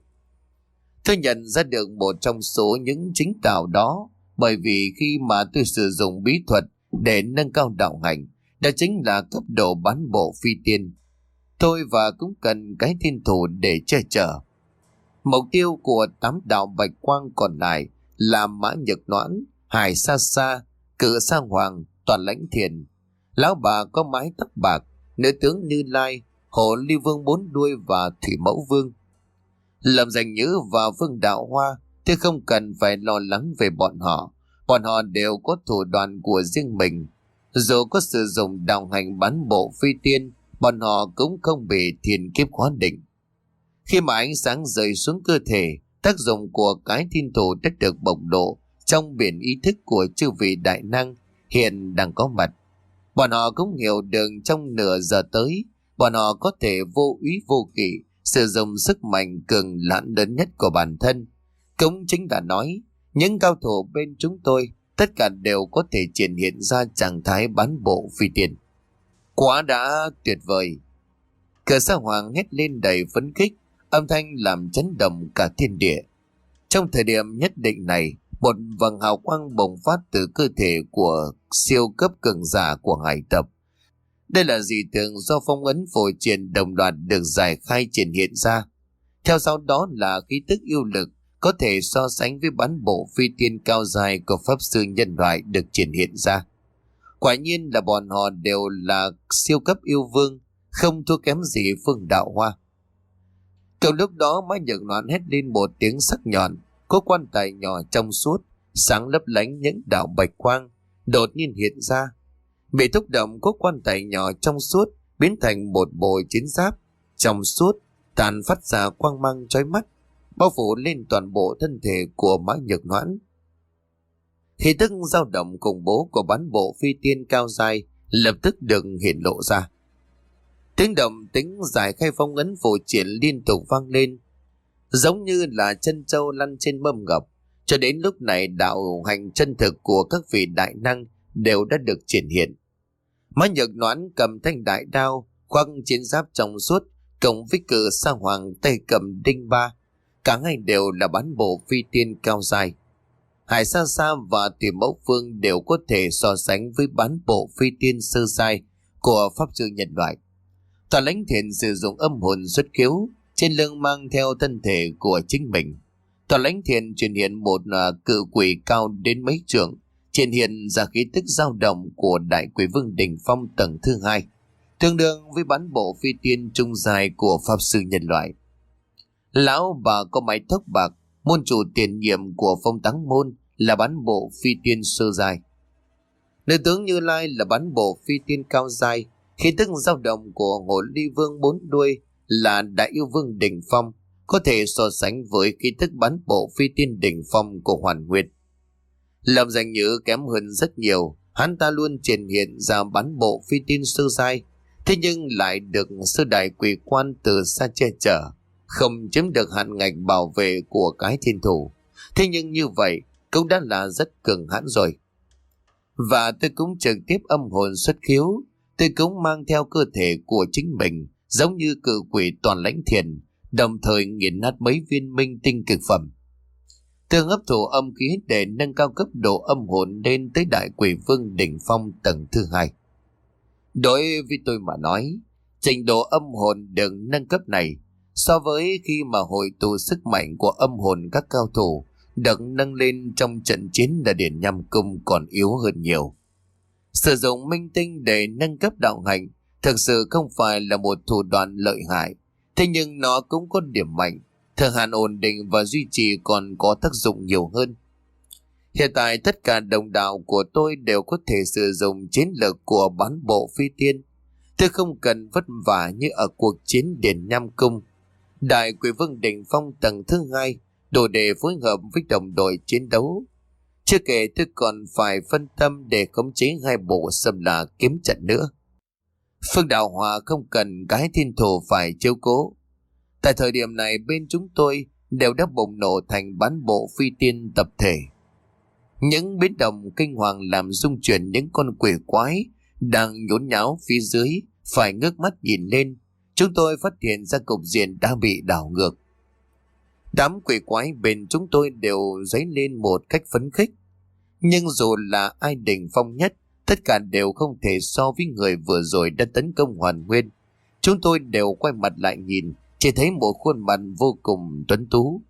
Tôi nhận ra được một trong số những chính đạo đó, bởi vì khi mà tôi sử dụng bí thuật để nâng cao đạo hành, đó chính là cấp độ bán bộ phi tiên. Tôi và cũng cần cái thiên thủ để che chở. Mục tiêu của tám đạo bạch quang còn lại là Mã Nhật Noãn, Hải Sa Sa, Cự Sa Hoàng, Toàn Lãnh Thiền, lão bà có mái tóc bạc, nữ tướng Như Lai, Hồ Ly Vương bốn đuôi và Thủy Mẫu Vương. Lâm Danh Nhữ và Vương Đạo Hoa thì không cần phải lo lắng về bọn họ. Bọn họ đều có thủ đoạn của riêng mình. Dù có sử dụng đạo hành bán bộ phi tiên, bọn họ cũng không bị thiên kiếp khóa định. Khi mà ánh sáng rơi xuống cơ thể, tác dụng của cái thiên thủ đã được bộc lộ trong biển ý thức của chư vị đại năng hiện đang có mặt. Bọn họ cũng hiểu được trong nửa giờ tới, bọn họ có thể vô úy vô kỵ sử dụng sức mạnh cường lãn lớn nhất của bản thân. Cũng chính là nói, những cao thủ bên chúng tôi tất cả đều có thể triển hiện ra trạng thái bán bộ phi tiên. Quá đã tuyệt vời! Cờ Sa Hoàng hét lên đầy phấn khích, âm thanh làm chấn động cả thiên địa. Trong thời điểm nhất định này, một vầng hào quang bùng phát từ cơ thể của siêu cấp cường giả của hải tộc. Đây là dị tượng do phong ấn phổ triển đồng loạt được giải khai triển hiện ra. Theo sau đó là khí tức yêu lực có thể so sánh với bán bộ phi tiên cao dài của pháp sư nhân loại được triển hiện ra. Quả nhiên là bọn họ đều là siêu cấp yêu vương, không thua kém gì Phương Đạo Hoa. Cùng lúc đó, Mã Nhật Noãn hét lên một tiếng sắc nhọn, có quan tài nhỏ trong suốt, sáng lấp lánh những đạo bạch quang, đột nhiên hiện ra. Bị thúc động, có quan tài nhỏ trong suốt biến thành một bộ chiến giáp trong suốt, tàn phát ra quang mang chói mắt, bao phủ lên toàn bộ thân thể của Mã Nhật Noãn. Khí tức dao động khủng bố của bán bộ phi tiên cao dài lập tức được hiện lộ ra. Tiếng động tính giải khai phong ấn phổ triển liên tục vang lên, giống như là chân trâu lăn trên mâm ngọc. Cho đến lúc này, đạo hành chân thực của các vị đại năng đều đã được triển hiện. Mã Nhật Noãn cầm thanh đại đao, khoác chiến giáp trong suốt, cộng với Cự Sa Hoàng tay cầm đinh ba, cả hai đều là bán bộ phi tiên cao dài. Hải Sa Sa và Thủy Mẫu Vương đều có thể so sánh với bán bộ phi tiên sơ giai của pháp sư nhân loại. Toàn Lãnh Thiền sử dụng âm hồn xuất khiếu, trên lưng mang theo thân thể của chính mình. Toàn Lãnh Thiền truyền hiện một uh, cự quỷ cao đến mấy trượng, triển hiện ra khí tức dao động của Đại Quỷ Vương đỉnh phong tầng thứ hai, tương đương với bán bộ phi tiên trung dài của pháp sư nhân loại. Lão bà có mái tóc bạc, môn chủ tiền nhiệm của Phong Táng Môn, là bán bộ phi tiên sơ giai. Nữ tướng Như Lai là bán bộ phi tiên cao giai. Khí tức dao động của Hồ Ly Vương bốn đuôi là Đại Yêu Vương đỉnh phong, có thể so sánh với khí tức bán bộ phi tiên đỉnh phong của Hoàn Nguyên. Lâm Danh Nhữ kém hơn rất nhiều, hắn ta luôn triển hiện ra bán bộ phi tiên sơ giai, thế nhưng lại được sư đại quỷ quan từ xa che chở, không chiếm được hạn ngạch bảo vệ của cái thiên thủ. Thế nhưng như vậy cũng đã là rất cường hãn rồi. Và tôi cũng trực tiếp âm hồn xuất khiếu, tôi cũng mang theo cơ thể của chính mình, giống như cự quỷ Toàn Lãnh Thiền, đồng thời nghiền nát mấy viên minh tinh cực phẩm. Tôi hấp thụ âm khí để nâng cao cấp độ âm hồn lên tới Đại Quỷ Vương đỉnh phong tầng thứ hai. Đối với tôi mà nói, trình độ âm hồn được nâng cấp này so với khi mà hội tụ sức mạnh của âm hồn các cao thủ được nâng lên trong trận chiến là Điện Nham Cung còn yếu hơn nhiều. Sử dụng minh tinh để nâng cấp đạo hạnh thực sự không phải là một thủ đoạn lợi hại, thế nhưng nó cũng có điểm mạnh, thời hạn ổn định và duy trì còn có tác dụng nhiều hơn. Hiện tại tất cả đồng đạo của tôi đều có thể sử dụng chiến lược của bán bộ phi tiên. Tôi không cần vất vả như ở cuộc chiến Điện Nam Cung. Đại Quỷ Vương đỉnh phong tầng thứ hai đủ để phối hợp với đồng đội chiến đấu. Chưa kể tôi còn phải phân tâm để khống chế hai bộ xâm la kiếm trận nữa. Phương Đạo Hòa không cần cái thiên thủ phải chiếu cố. Tại thời điểm này bên chúng tôi đều đã bùng nổ thành bán bộ phi tiên tập thể. Những biến động kinh hoàng làm rung chuyển những con quỷ quái đang nhốn nháo phía dưới phải ngước mắt nhìn lên. Chúng tôi phát hiện ra cục diện đã bị đảo ngược. Đám quỷ quái bên chúng tôi đều dấy lên một cách phấn khích. Nhưng dù là ai đỉnh phong nhất, tất cả đều không thể so với người vừa rồi đã tấn công Hoàn Nguyên. Chúng tôi đều quay mặt lại nhìn, chỉ thấy một khuôn mặt vô cùng tuấn tú.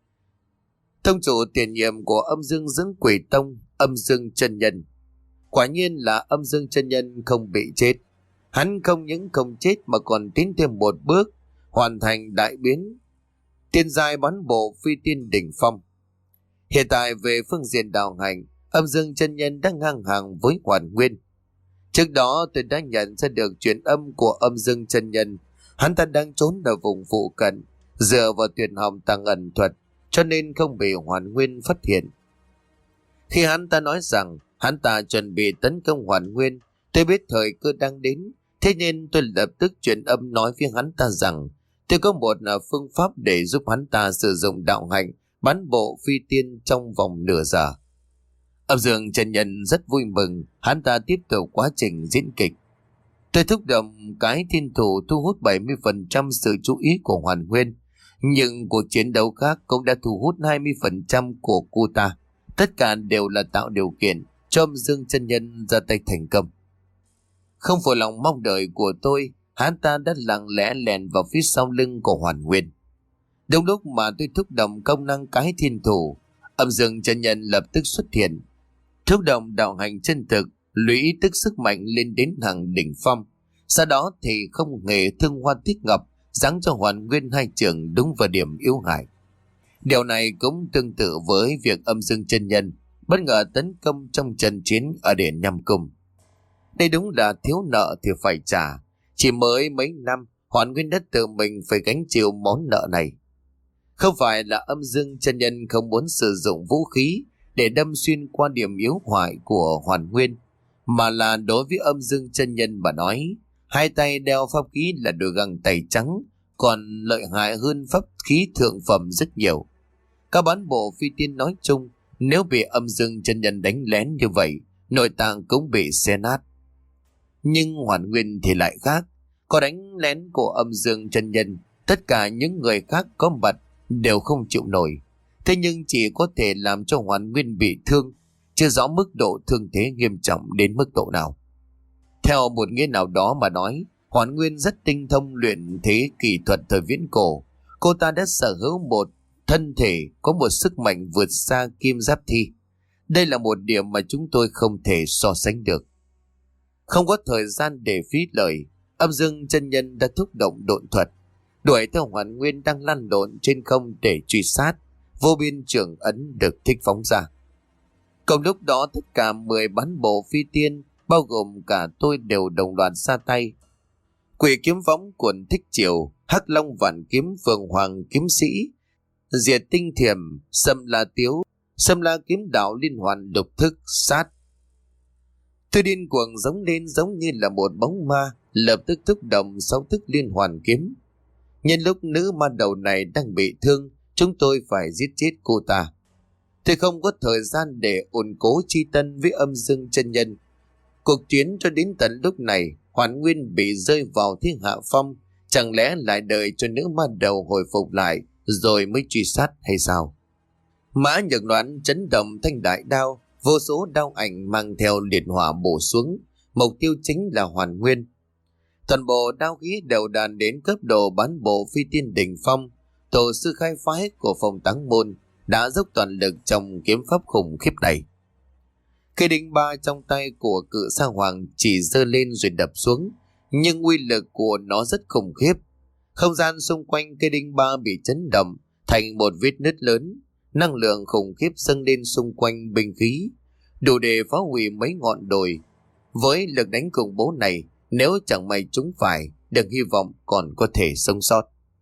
Tông chủ tiền nhiệm của Âm Dương Dưỡng Quỷ Tông, Âm Dương Chân Nhân. Quả nhiên là Âm Dương Chân Nhân không bị chết. Hắn không những không chết mà còn tiến thêm một bước, hoàn thành đại biến. Tiên giai bán bộ phi tiên đỉnh phong. Hiện tại về phương diện đạo hành, Âm Dương Chân Nhân đang ngang hàng với Hoàn Nguyên. Trước đó tôi đã nhận ra được truyền âm của Âm Dương Chân Nhân. Hắn ta đang trốn ở vùng phụ cận, dựa vào tuyệt học tàng ẩn thuật, cho nên không bị Hoàn Nguyên phát hiện. Khi hắn ta nói rằng hắn ta chuẩn bị tấn công Hoàn Nguyên, tôi biết thời cơ đang đến, thế nên tôi lập tức truyền âm nói với hắn ta rằng tôi có một phương pháp để giúp hắn ta sử dụng đạo hạnh bán bộ phi tiên trong vòng nửa giờ. Âm Dương Chân Nhân rất vui mừng, hắn ta tiếp tục quá trình diễn kịch. Tôi thúc động cái thiên thủ thu hút bảy mươi phần trăm sự chú ý của Hoàn Nguyên, nhưng cuộc chiến đấu khác cũng đã thu hút hai mươi phần trăm của cô ta. Tất cả đều là tạo điều kiện cho Âm Dương Chân Nhân ra tay thành công. Không phụ lòng mong đợi của tôi, hắn ta đã lặng lẽ lèn vào phía sau lưng của Hoàn Nguyên. Đúng lúc mà tôi thúc động công năng cái thiên thủ, Âm Dương Chân Nhân lập tức xuất hiện. Thúc động đạo hành chân thực, lũy tức sức mạnh lên đến hàng đỉnh phong. Sau đó thì không hề thương hoa thích ngọc, giáng cho Hoàn Nguyên hai trường đúng vào điểm yếu hại. Điều này cũng tương tự với việc Âm Dương Chân Nhân bất ngờ tấn công trong trận chiến ở Điện Nam Cung. Đây đúng là thiếu nợ thì phải trả. Chỉ mới mấy năm, Hoàn Nguyên đã tự mình phải gánh chịu món nợ này. Không phải là Âm Dương Chân Nhân không muốn sử dụng vũ khí để đâm xuyên qua điểm yếu hoại của Hoàn Nguyên, mà là đối với Âm Dương Chân Nhân mà nói, hai tay đeo pháp khí là đôi găng tay trắng, còn lợi hại hơn pháp khí thượng phẩm rất nhiều. Các bán bộ phi tiên nói chung, nếu bị Âm Dương Chân Nhân đánh lén như vậy, nội tạng cũng bị xé nát. Nhưng Hoàn Nguyên thì lại khác, có đánh lén của Âm Dương Chân Nhân, tất cả những người khác có mặt đều không chịu nổi. Thế nhưng chỉ có thể làm cho Hoàn Nguyên bị thương, chưa rõ mức độ thương thế nghiêm trọng đến mức độ nào. Theo một nghĩa nào đó mà nói, Hoàn Nguyên rất tinh thông luyện thế kỹ thuật thời viễn cổ. Cô ta đã sở hữu một thân thể có một sức mạnh vượt xa Kim Giáp Thi. Đây là một điểm mà chúng tôi không thể so sánh được. Không có thời gian để phí lời, Âm Dương Chân Nhân đã thúc động độn thuật, đuổi theo Hoàn Nguyên đang lăn lộn trên không để truy sát. Vô biên trường ấn được thích phóng ra. Cùng lúc đó tất cả mười bán bộ phi tiên, bao gồm cả tôi, đều đồng loạt ra tay. Quỷ kiếm võng quần Thích Triều, Hắc Long vạn kiếm Phượng Hoàng kiếm sĩ, Diệt Tinh Thiểm, Sâm La Tiếu, Sâm La kiếm đạo liên hoàn độc thức sát. Tôi điên cuồng giống lên giống như là một bóng ma, lập tức thúc động sáu thức liên hoàn kiếm. Nhân lúc nữ ma đầu này đang bị thương, chúng tôi phải giết chết cô ta. Tôi không có thời gian để ôn cố chi tân với Âm Dương Chân Nhân. Cuộc chiến cho đến tận lúc này, Hoàn Nguyên bị rơi vào thế hạ phong. Chẳng lẽ lại đợi cho nữ ma đầu hồi phục lại rồi mới truy sát hay sao? Mã Nhật Loan chấn động thanh đại đao, vô số đao ảnh mang theo liệt hỏa bổ xuống. Mục tiêu chính là Hoàn Nguyên. Toàn bộ đao khí đều đàn đến cấp độ bán bộ phi tiên đỉnh phong. Tổ sư khai phái của phòng Táng Môn đã dốc toàn lực trong kiếm pháp khủng khiếp này. Cây đinh ba trong tay của cự sa hoàng chỉ giơ lên rồi đập xuống, nhưng uy lực của nó rất khủng khiếp. Không gian xung quanh cây đinh ba bị chấn động thành một vết nứt lớn, năng lượng khủng khiếp dâng lên xung quanh binh khí, đủ để phá hủy mấy ngọn đồi. Với lực đánh khủng bố này, nếu chẳng may chúng phải, đừng hy vọng còn có thể sống sót.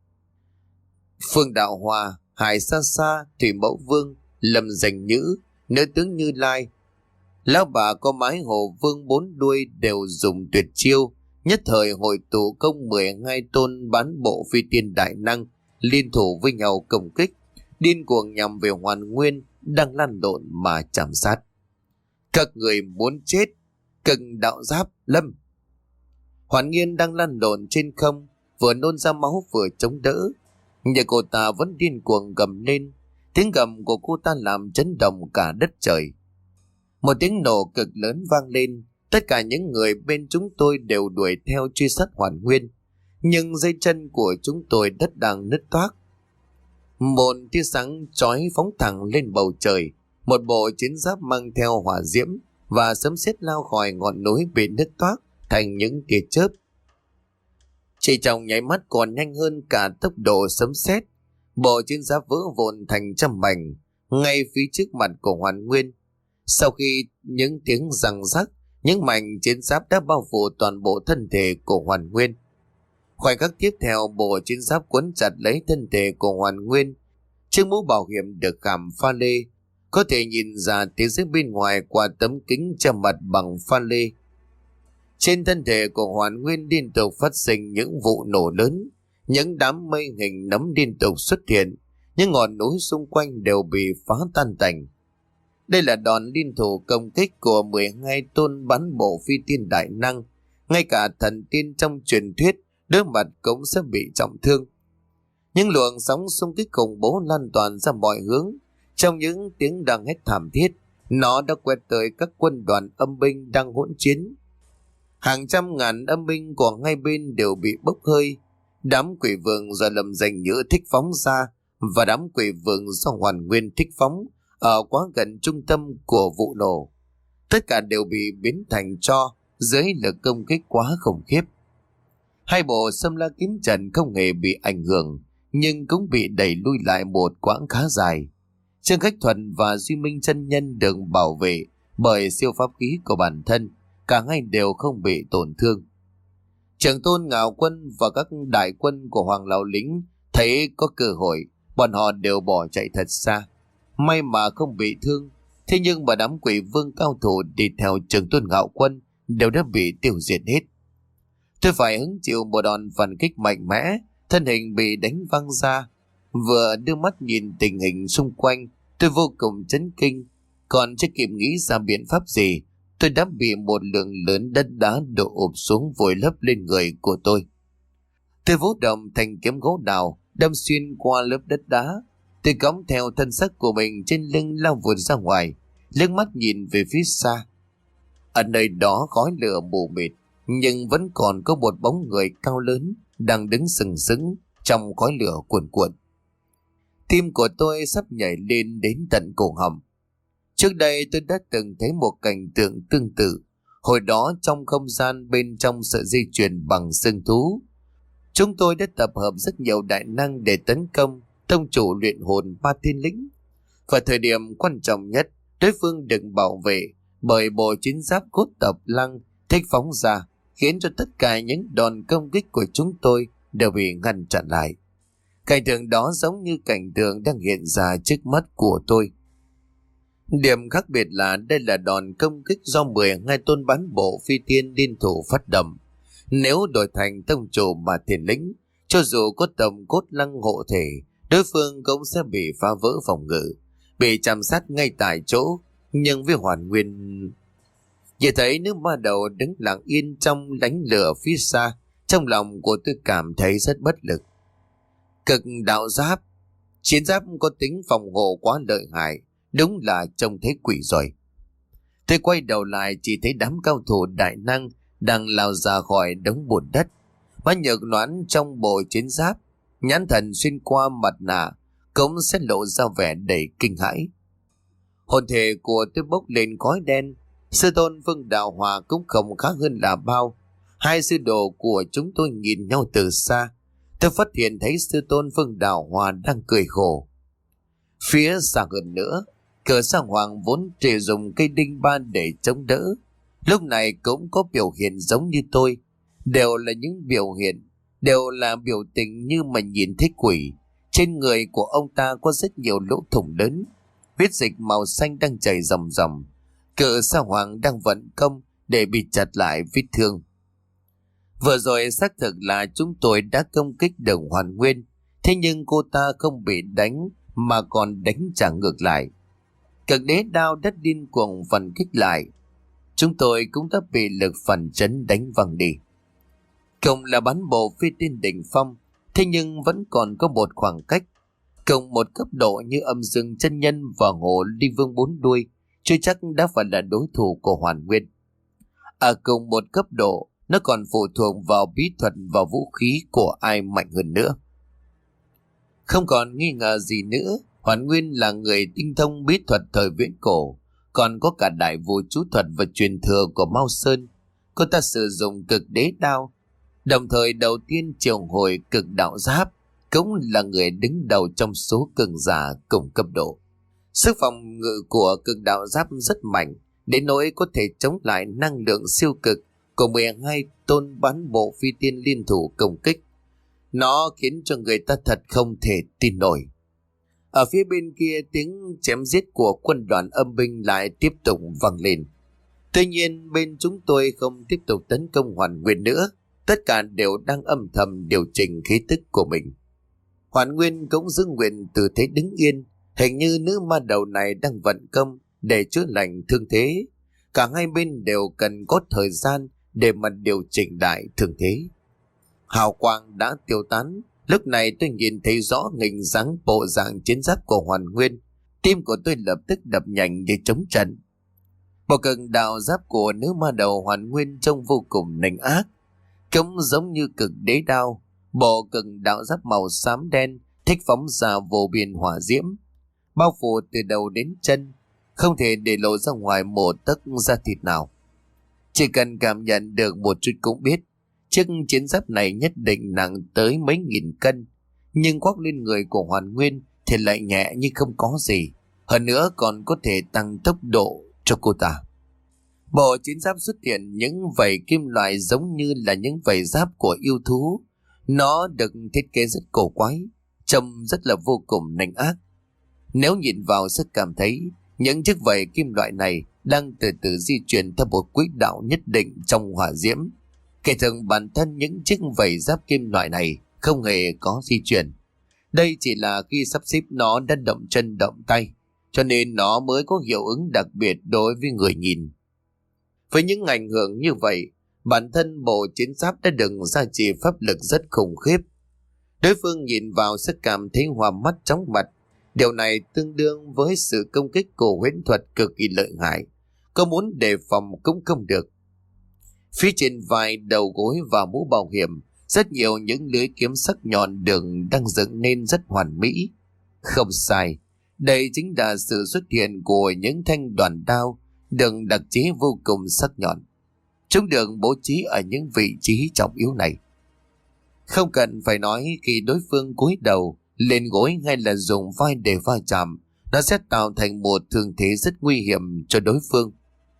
Phương Đạo Hòa, Hải Sa Sa, Thủy Mẫu Vương, Lâm Dành Nhữ, nữ tướng Như Lai, lão bà có mái hồ vương bốn đuôi đều dùng tuyệt chiêu, nhất thời hội tụ công mười hai tôn bán bộ phi tiên đại năng, liên thủ với nhau công kích, điên cuồng nhằm về Hoàn Nguyên đang lăn lộn mà chạm sát. Các người muốn chết, Cực Đạo Giáp Lâm. Hoàn Nguyên đang lăn lộn trên không, vừa nôn ra máu vừa chống đỡ, nhưng cô ta vẫn điên cuồng gầm lên. Tiếng gầm của cô ta làm chấn động cả đất trời. Một tiếng nổ cực lớn vang lên, tất cả những người bên chúng tôi đều đuổi theo truy sát Hoàn Nguyên, nhưng dây chân của chúng tôi đất đang nứt toác. Một tia sáng chói phóng thẳng lên bầu trời, một bộ chiến giáp mang theo hỏa diễm và sấm sét lao khỏi ngọn núi bị nứt toác thành những tia chớp. Chỉ trong nháy mắt còn nhanh hơn cả tốc độ sấm sét, bộ chiến giáp vỡ vụn thành trăm mảnh ngay phía trước mặt của Hoàn Nguyên. Sau khi những tiếng răng rắc, những mảnh chiến giáp đã bao phủ toàn bộ thân thể của Hoàn Nguyên. Khoảnh khắc tiếp theo, bộ chiến giáp quấn chặt lấy thân thể của Hoàn Nguyên. Chiếc mũ bảo hiểm được khảm pha lê, có thể nhìn ra thế giới bên ngoài qua tấm kính che mặt bằng pha lê. Trên thân thể của Hoàn Nguyên liên tục phát sinh những vụ nổ lớn, những đám mây hình nấm liên tục xuất hiện, những ngọn núi xung quanh đều bị phá tan tành. Đây là đòn liên thủ công kích của mười hai tôn bán bộ phi tiên đại năng, ngay cả thần tiên trong truyền thuyết đối mặt cũng sẽ bị trọng thương. Những luồng sóng xung kích khủng bố lan toàn ra mọi hướng, trong những tiếng đang hét thảm thiết, nó đã quét tới các quân đoàn âm binh đang hỗn chiến. Hàng trăm ngàn âm binh của hai bên đều bị bốc hơi. Đám quỷ vương do Lâm Dành Nhữ thích phóng ra và đám quỷ vương do Hoàn Nguyên thích phóng ở quá gần trung tâm của vụ nổ, tất cả đều bị biến thành tro dưới lực công kích quá khủng khiếp. Hai bộ Xâm La Kiếm Trận không hề bị ảnh hưởng, nhưng cũng bị đẩy lui lại một quãng khá dài. Trương Khách Thuần và Duy Minh chân nhân được bảo vệ bởi siêu pháp khí của bản thân, cả hai đều không bị tổn thương. Trưởng tôn Ngạo Quân và các đại quân của Hoàng Lão Lĩnh thấy có cơ hội, bọn họ đều bỏ chạy thật xa, may mà không bị thương. Thế nhưng mà đám quỷ vương cao thủ đi theo trưởng tôn Ngạo Quân đều đã bị tiêu diệt hết. Tôi phải hứng chịu một đòn phản kích mạnh mẽ, thân hình bị đánh văng ra. Vừa đưa mắt nhìn tình hình xung quanh, tôi vô cùng chấn kinh. Còn chưa kịp nghĩ ra biện pháp gì, tôi đã bị một lượng lớn đất đá đổ ụp xuống vùi lấp lên người của tôi. Tôi vỗ động thành kiếm gỗ đào, đâm xuyên qua lớp đất đá. Tôi cõng theo thân xác của mình trên lưng lao vụt ra ngoài, liếc mắt nhìn về phía xa. Ở nơi đó khói lửa mù mịt, nhưng vẫn còn có một bóng người cao lớn đang đứng sừng sững trong khói lửa cuồn cuộn. Tim của tôi sắp nhảy lên đến tận cổ họng. Trước đây tôi đã từng thấy một cảnh tượng tương tự. Hồi đó trong không gian bên trong sợi dây chuyền bằng xương thú, chúng tôi đã tập hợp rất nhiều đại năng để tấn công tông chủ luyện hồn Ba Thiên Lĩnh. Và thời điểm quan trọng nhất, đối phương được bảo vệ bởi bộ chiến giáp cốt tập lăng thích phóng ra, khiến cho tất cả những đòn công kích của chúng tôi đều bị ngăn chặn lại. Cảnh tượng đó giống như cảnh tượng đang hiện ra trước mắt của tôi. Điểm khác biệt là đây là đòn công kích do mười hai tôn bán bộ phi tiên liên thủ phát động. Nếu đổi thành tông chủ Ba Thiên Lĩnh, cho dù có tầm cốt lăng hộ thể, đối phương cũng sẽ bị phá vỡ phòng ngự, bị chạm sát ngay tại chỗ. Nhưng với Hoàn Nguyên, chỉ thấy nước ma đầu đứng lặng yên trong lánh lửa phía xa, trong lòng của tôi cảm thấy rất bất lực. Cực đạo giáp, chiến giáp có tính phòng hộ quá lợi hại, đúng là trông thấy quỷ rồi. Tôi quay đầu lại chỉ thấy đám cao thủ đại năng đang lao ra khỏi đống bùn đất, má nhợt nhõn trong bộ chiến giáp, nhãn thần xuyên qua mặt nạ cũng sẽ lộ ra vẻ đầy kinh hãi. Hồn thể của tôi bốc lên khói đen, Sư tôn Phương Đạo Hòa cũng không khác hơn là bao. Hai sư đồ của chúng tôi nhìn nhau từ xa. Tôi phát hiện thấy sư tôn Phương Đạo Hòa đang cười khổ. Phía xa hơn nữa, Cờ Sa Hoàng vốn chỉ dùng cây đinh ba để chống đỡ, lúc này cũng có biểu hiện giống như tôi. Đều là những biểu hiện, đều là biểu tình như mà nhìn thấy quỷ. Trên người của ông ta có rất nhiều lỗ thủng lớn, huyết dịch màu xanh đang chảy ròng ròng. Cờ Sa Hoàng đang vận công để bị chặt lại vết thương. Vừa rồi xác thực là chúng tôi đã công kích được Hoàn Nguyên, thế nhưng cô ta không bị đánh mà còn đánh trả ngược lại. Cực đế đao đất điên cuồng phần kích lại, chúng tôi cũng đã bị lực phản chấn đánh văng đi. Cùng là bán bộ phi tiên đỉnh phong, thế nhưng vẫn còn có một khoảng cách. Cùng một cấp độ như Âm Dương chân nhân và Hồ Ly Vương bốn đuôi, chưa chắc đã phải là đối thủ của Hoàn Nguyên. Ở cùng một cấp độ, nó còn phụ thuộc vào bí thuật và vũ khí của ai mạnh hơn nữa. Không còn nghi ngờ gì nữa, Hoàn Nguyên là người tinh thông bí thuật thời viễn cổ, còn có cả đại vũ chú thuật và truyền thừa của Mao Sơn. Cô ta sử dụng cực đế đao, đồng thời đầu tiên triệu hồi cực đạo giáp, cũng là người đứng đầu trong số cường giả cùng cấp độ. Sức phòng ngự của cực đạo giáp rất mạnh, đến nỗi có thể chống lại năng lượng siêu cực của mười hai tôn bán bộ phi tiên liên thủ công kích. Nó khiến cho người ta thật không thể tin nổi. Ở phía bên kia, tiếng chém giết của quân đoàn âm binh lại tiếp tục vang lên. Tuy nhiên bên chúng tôi không tiếp tục tấn công Hoàn Nguyên nữa, tất cả đều đang âm thầm điều chỉnh khí tức của mình. Hoàn Nguyên cũng giữ nguyện từ thế đứng yên, hình như nữ ma đầu này đang vận công để chữa lành thương thế. Cả hai bên đều cần có thời gian để mà điều chỉnh lại thương thế. Hào quang đã tiêu tán, lúc này tôi nhìn thấy rõ hình dáng bộ dạng chiến giáp của Hoàn Nguyên. Tim của tôi lập tức đập nhanh như trống trận. Bộ cực đạo giáp của nữ ma đầu Hoàn Nguyên trông vô cùng nành ác, cũng giống như cực đế đao. Bộ cực đạo giáp màu xám đen thích phóng ra vô biên hỏa diễm, bao phủ từ đầu đến chân, không thể để lộ ra ngoài một tấc da thịt nào. Chỉ cần cảm nhận được một chút cũng biết chiếc chiến giáp này nhất định nặng tới mấy nghìn cân, nhưng khoác lên người của Hoàn Nguyên thì lại nhẹ như không có gì, hơn nữa còn có thể tăng tốc độ cho cô ta. Bộ chiến giáp xuất hiện những vảy kim loại giống như là những vảy giáp của yêu thú. Nó được thiết kế rất cổ quái, trông rất là vô cùng nành ác. Nếu nhìn vào sẽ cảm thấy những chiếc vảy kim loại này đang từ từ di chuyển theo một quỹ đạo nhất định trong hỏa diễm. Kể thường bản thân những chiếc vảy giáp kim loại này không hề có di chuyển. Đây chỉ là khi sắp xếp nó đã động chân động tay, cho nên nó mới có hiệu ứng đặc biệt đối với người nhìn. Với những ảnh hưởng như vậy, bản thân bộ chiến giáp đã được gia trì pháp lực rất khủng khiếp. Đối phương nhìn vào sẽ cảm thấy hoa mắt chóng mặt. Điều này tương đương với sự công kích của huyễn thuật cực kỳ lợi hại, có muốn đề phòng cũng không được. Phía trên vai, đầu gối và mũ bảo hiểm, rất nhiều những lưới kiếm sắc nhọn đường đang dựng nên rất hoàn mỹ. Không sai, đây chính là sự xuất hiện của những thanh đoàn đao đường đặc chế vô cùng sắc nhọn. Chúng được bố trí ở những vị trí trọng yếu này. Không cần phải nói, khi đối phương cúi đầu lên gối hay là dùng vai để va chạm, nó sẽ tạo thành một thương thế rất nguy hiểm cho đối phương.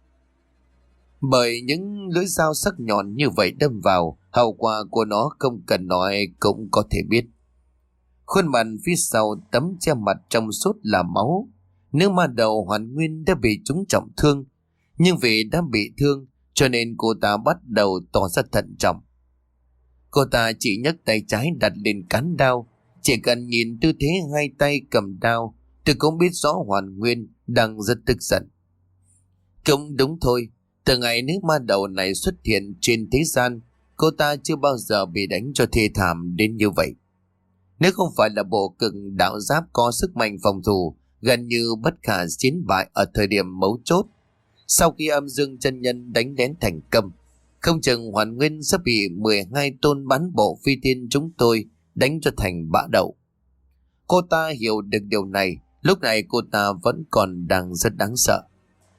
Bởi những lưỡi dao sắc nhọn như vậy đâm vào, hậu quả của nó không cần nói cũng có thể biết. Khuôn mặt phía sau tấm che mặt trong suốt là máu. Nữ ma đầu Hoàn Nguyên đã bị trúng trọng thương, nhưng vì đã bị thương cho nên cô ta bắt đầu tỏ ra thận trọng. Cô ta chỉ nhấc tay trái đặt lên cán đao. Chỉ cần nhìn tư thế hai tay cầm đao, tôi cũng biết rõ Hoàn Nguyên đang rất tức giận. Cũng đúng thôi, từ ngày nữ ma đầu này xuất hiện trên thế gian, cô ta chưa bao giờ bị đánh cho thê thảm đến như vậy. Nếu không phải là bộ cực đạo giáp có sức mạnh phòng thủ gần như bất khả chiến bại ở thời điểm mấu chốt, sau khi Âm Dương chân nhân đánh đến thành công, không chừng Hoàn Nguyên sẽ bị mười hai tôn bán bộ phi tiên chúng tôi đánh cho thành bã đậu. Cô ta hiểu được điều này, lúc này cô ta vẫn còn đang rất đáng sợ.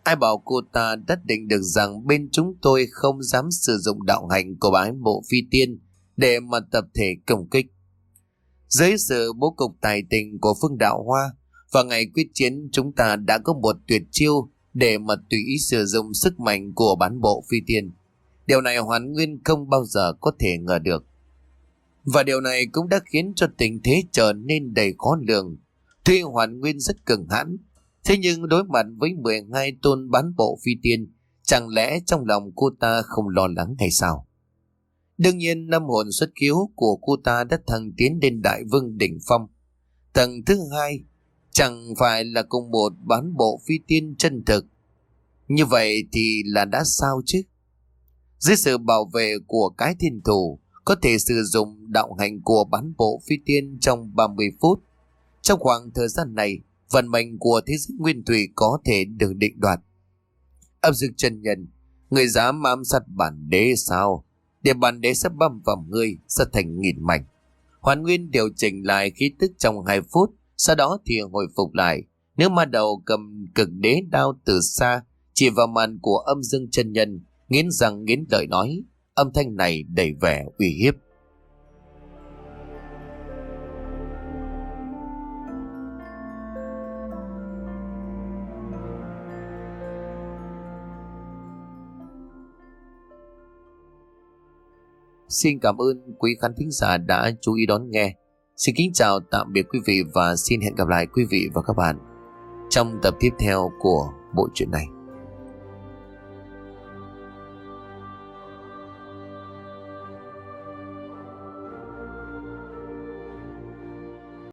Ai bảo cô ta đã định được rằng bên chúng tôi không dám sử dụng đạo hạnh của bái bộ phi tiên để mà tập thể công kích. Dưới sự bố cục tài tình của Phương Đạo Hoa, vào ngày quyết chiến chúng ta đã có một tuyệt chiêu để mà tùy ý sử dụng sức mạnh của bán bộ phi tiên. Điều này Hoàn Nguyên không bao giờ có thể ngờ được. Và điều này cũng đã khiến cho tình thế trở nên đầy khó lường. Tuy Hoàn Nguyên rất cứng hãn, thế nhưng đối mặt với mười hai tôn bán bộ phi tiên, chẳng lẽ trong lòng cô ta không lo lắng hay sao? Đương nhiên năm hồn xuất khiếu của cô ta đã thăng tiến đến đại vương đỉnh phong. Tầng thứ hai chẳng phải là cùng một bán bộ phi tiên chân thực. Như vậy thì là đã sao chứ? Dưới sự bảo vệ của cái thiên thủ, có thể sử dụng đạo hành của bán bộ phi tiên trong ba mươi phút. Trong khoảng thời gian này, vận mệnh của thế giới nguyên thủy có thể được định đoạt. Âm Dương chân nhân, người dám ám sát bản đế sao? Để bản đế sẽ băm vào ngươi sẽ thành nghìn mảnh. Hoàn Nguyên điều chỉnh lại khí tức trong hai phút, sau đó thì hồi phục lại. Nếu ma đầu cầm cực đế đao từ xa, chỉ vào màn của Âm Dương chân nhân, nghiến răng nghiến lợi nói, âm thanh này đầy vẻ uy hiếp. Xin cảm ơn quý khán thính giả đã chú ý đón nghe. Xin kính chào tạm biệt quý vị và xin hẹn gặp lại quý vị và các bạn trong tập tiếp theo của bộ truyện này.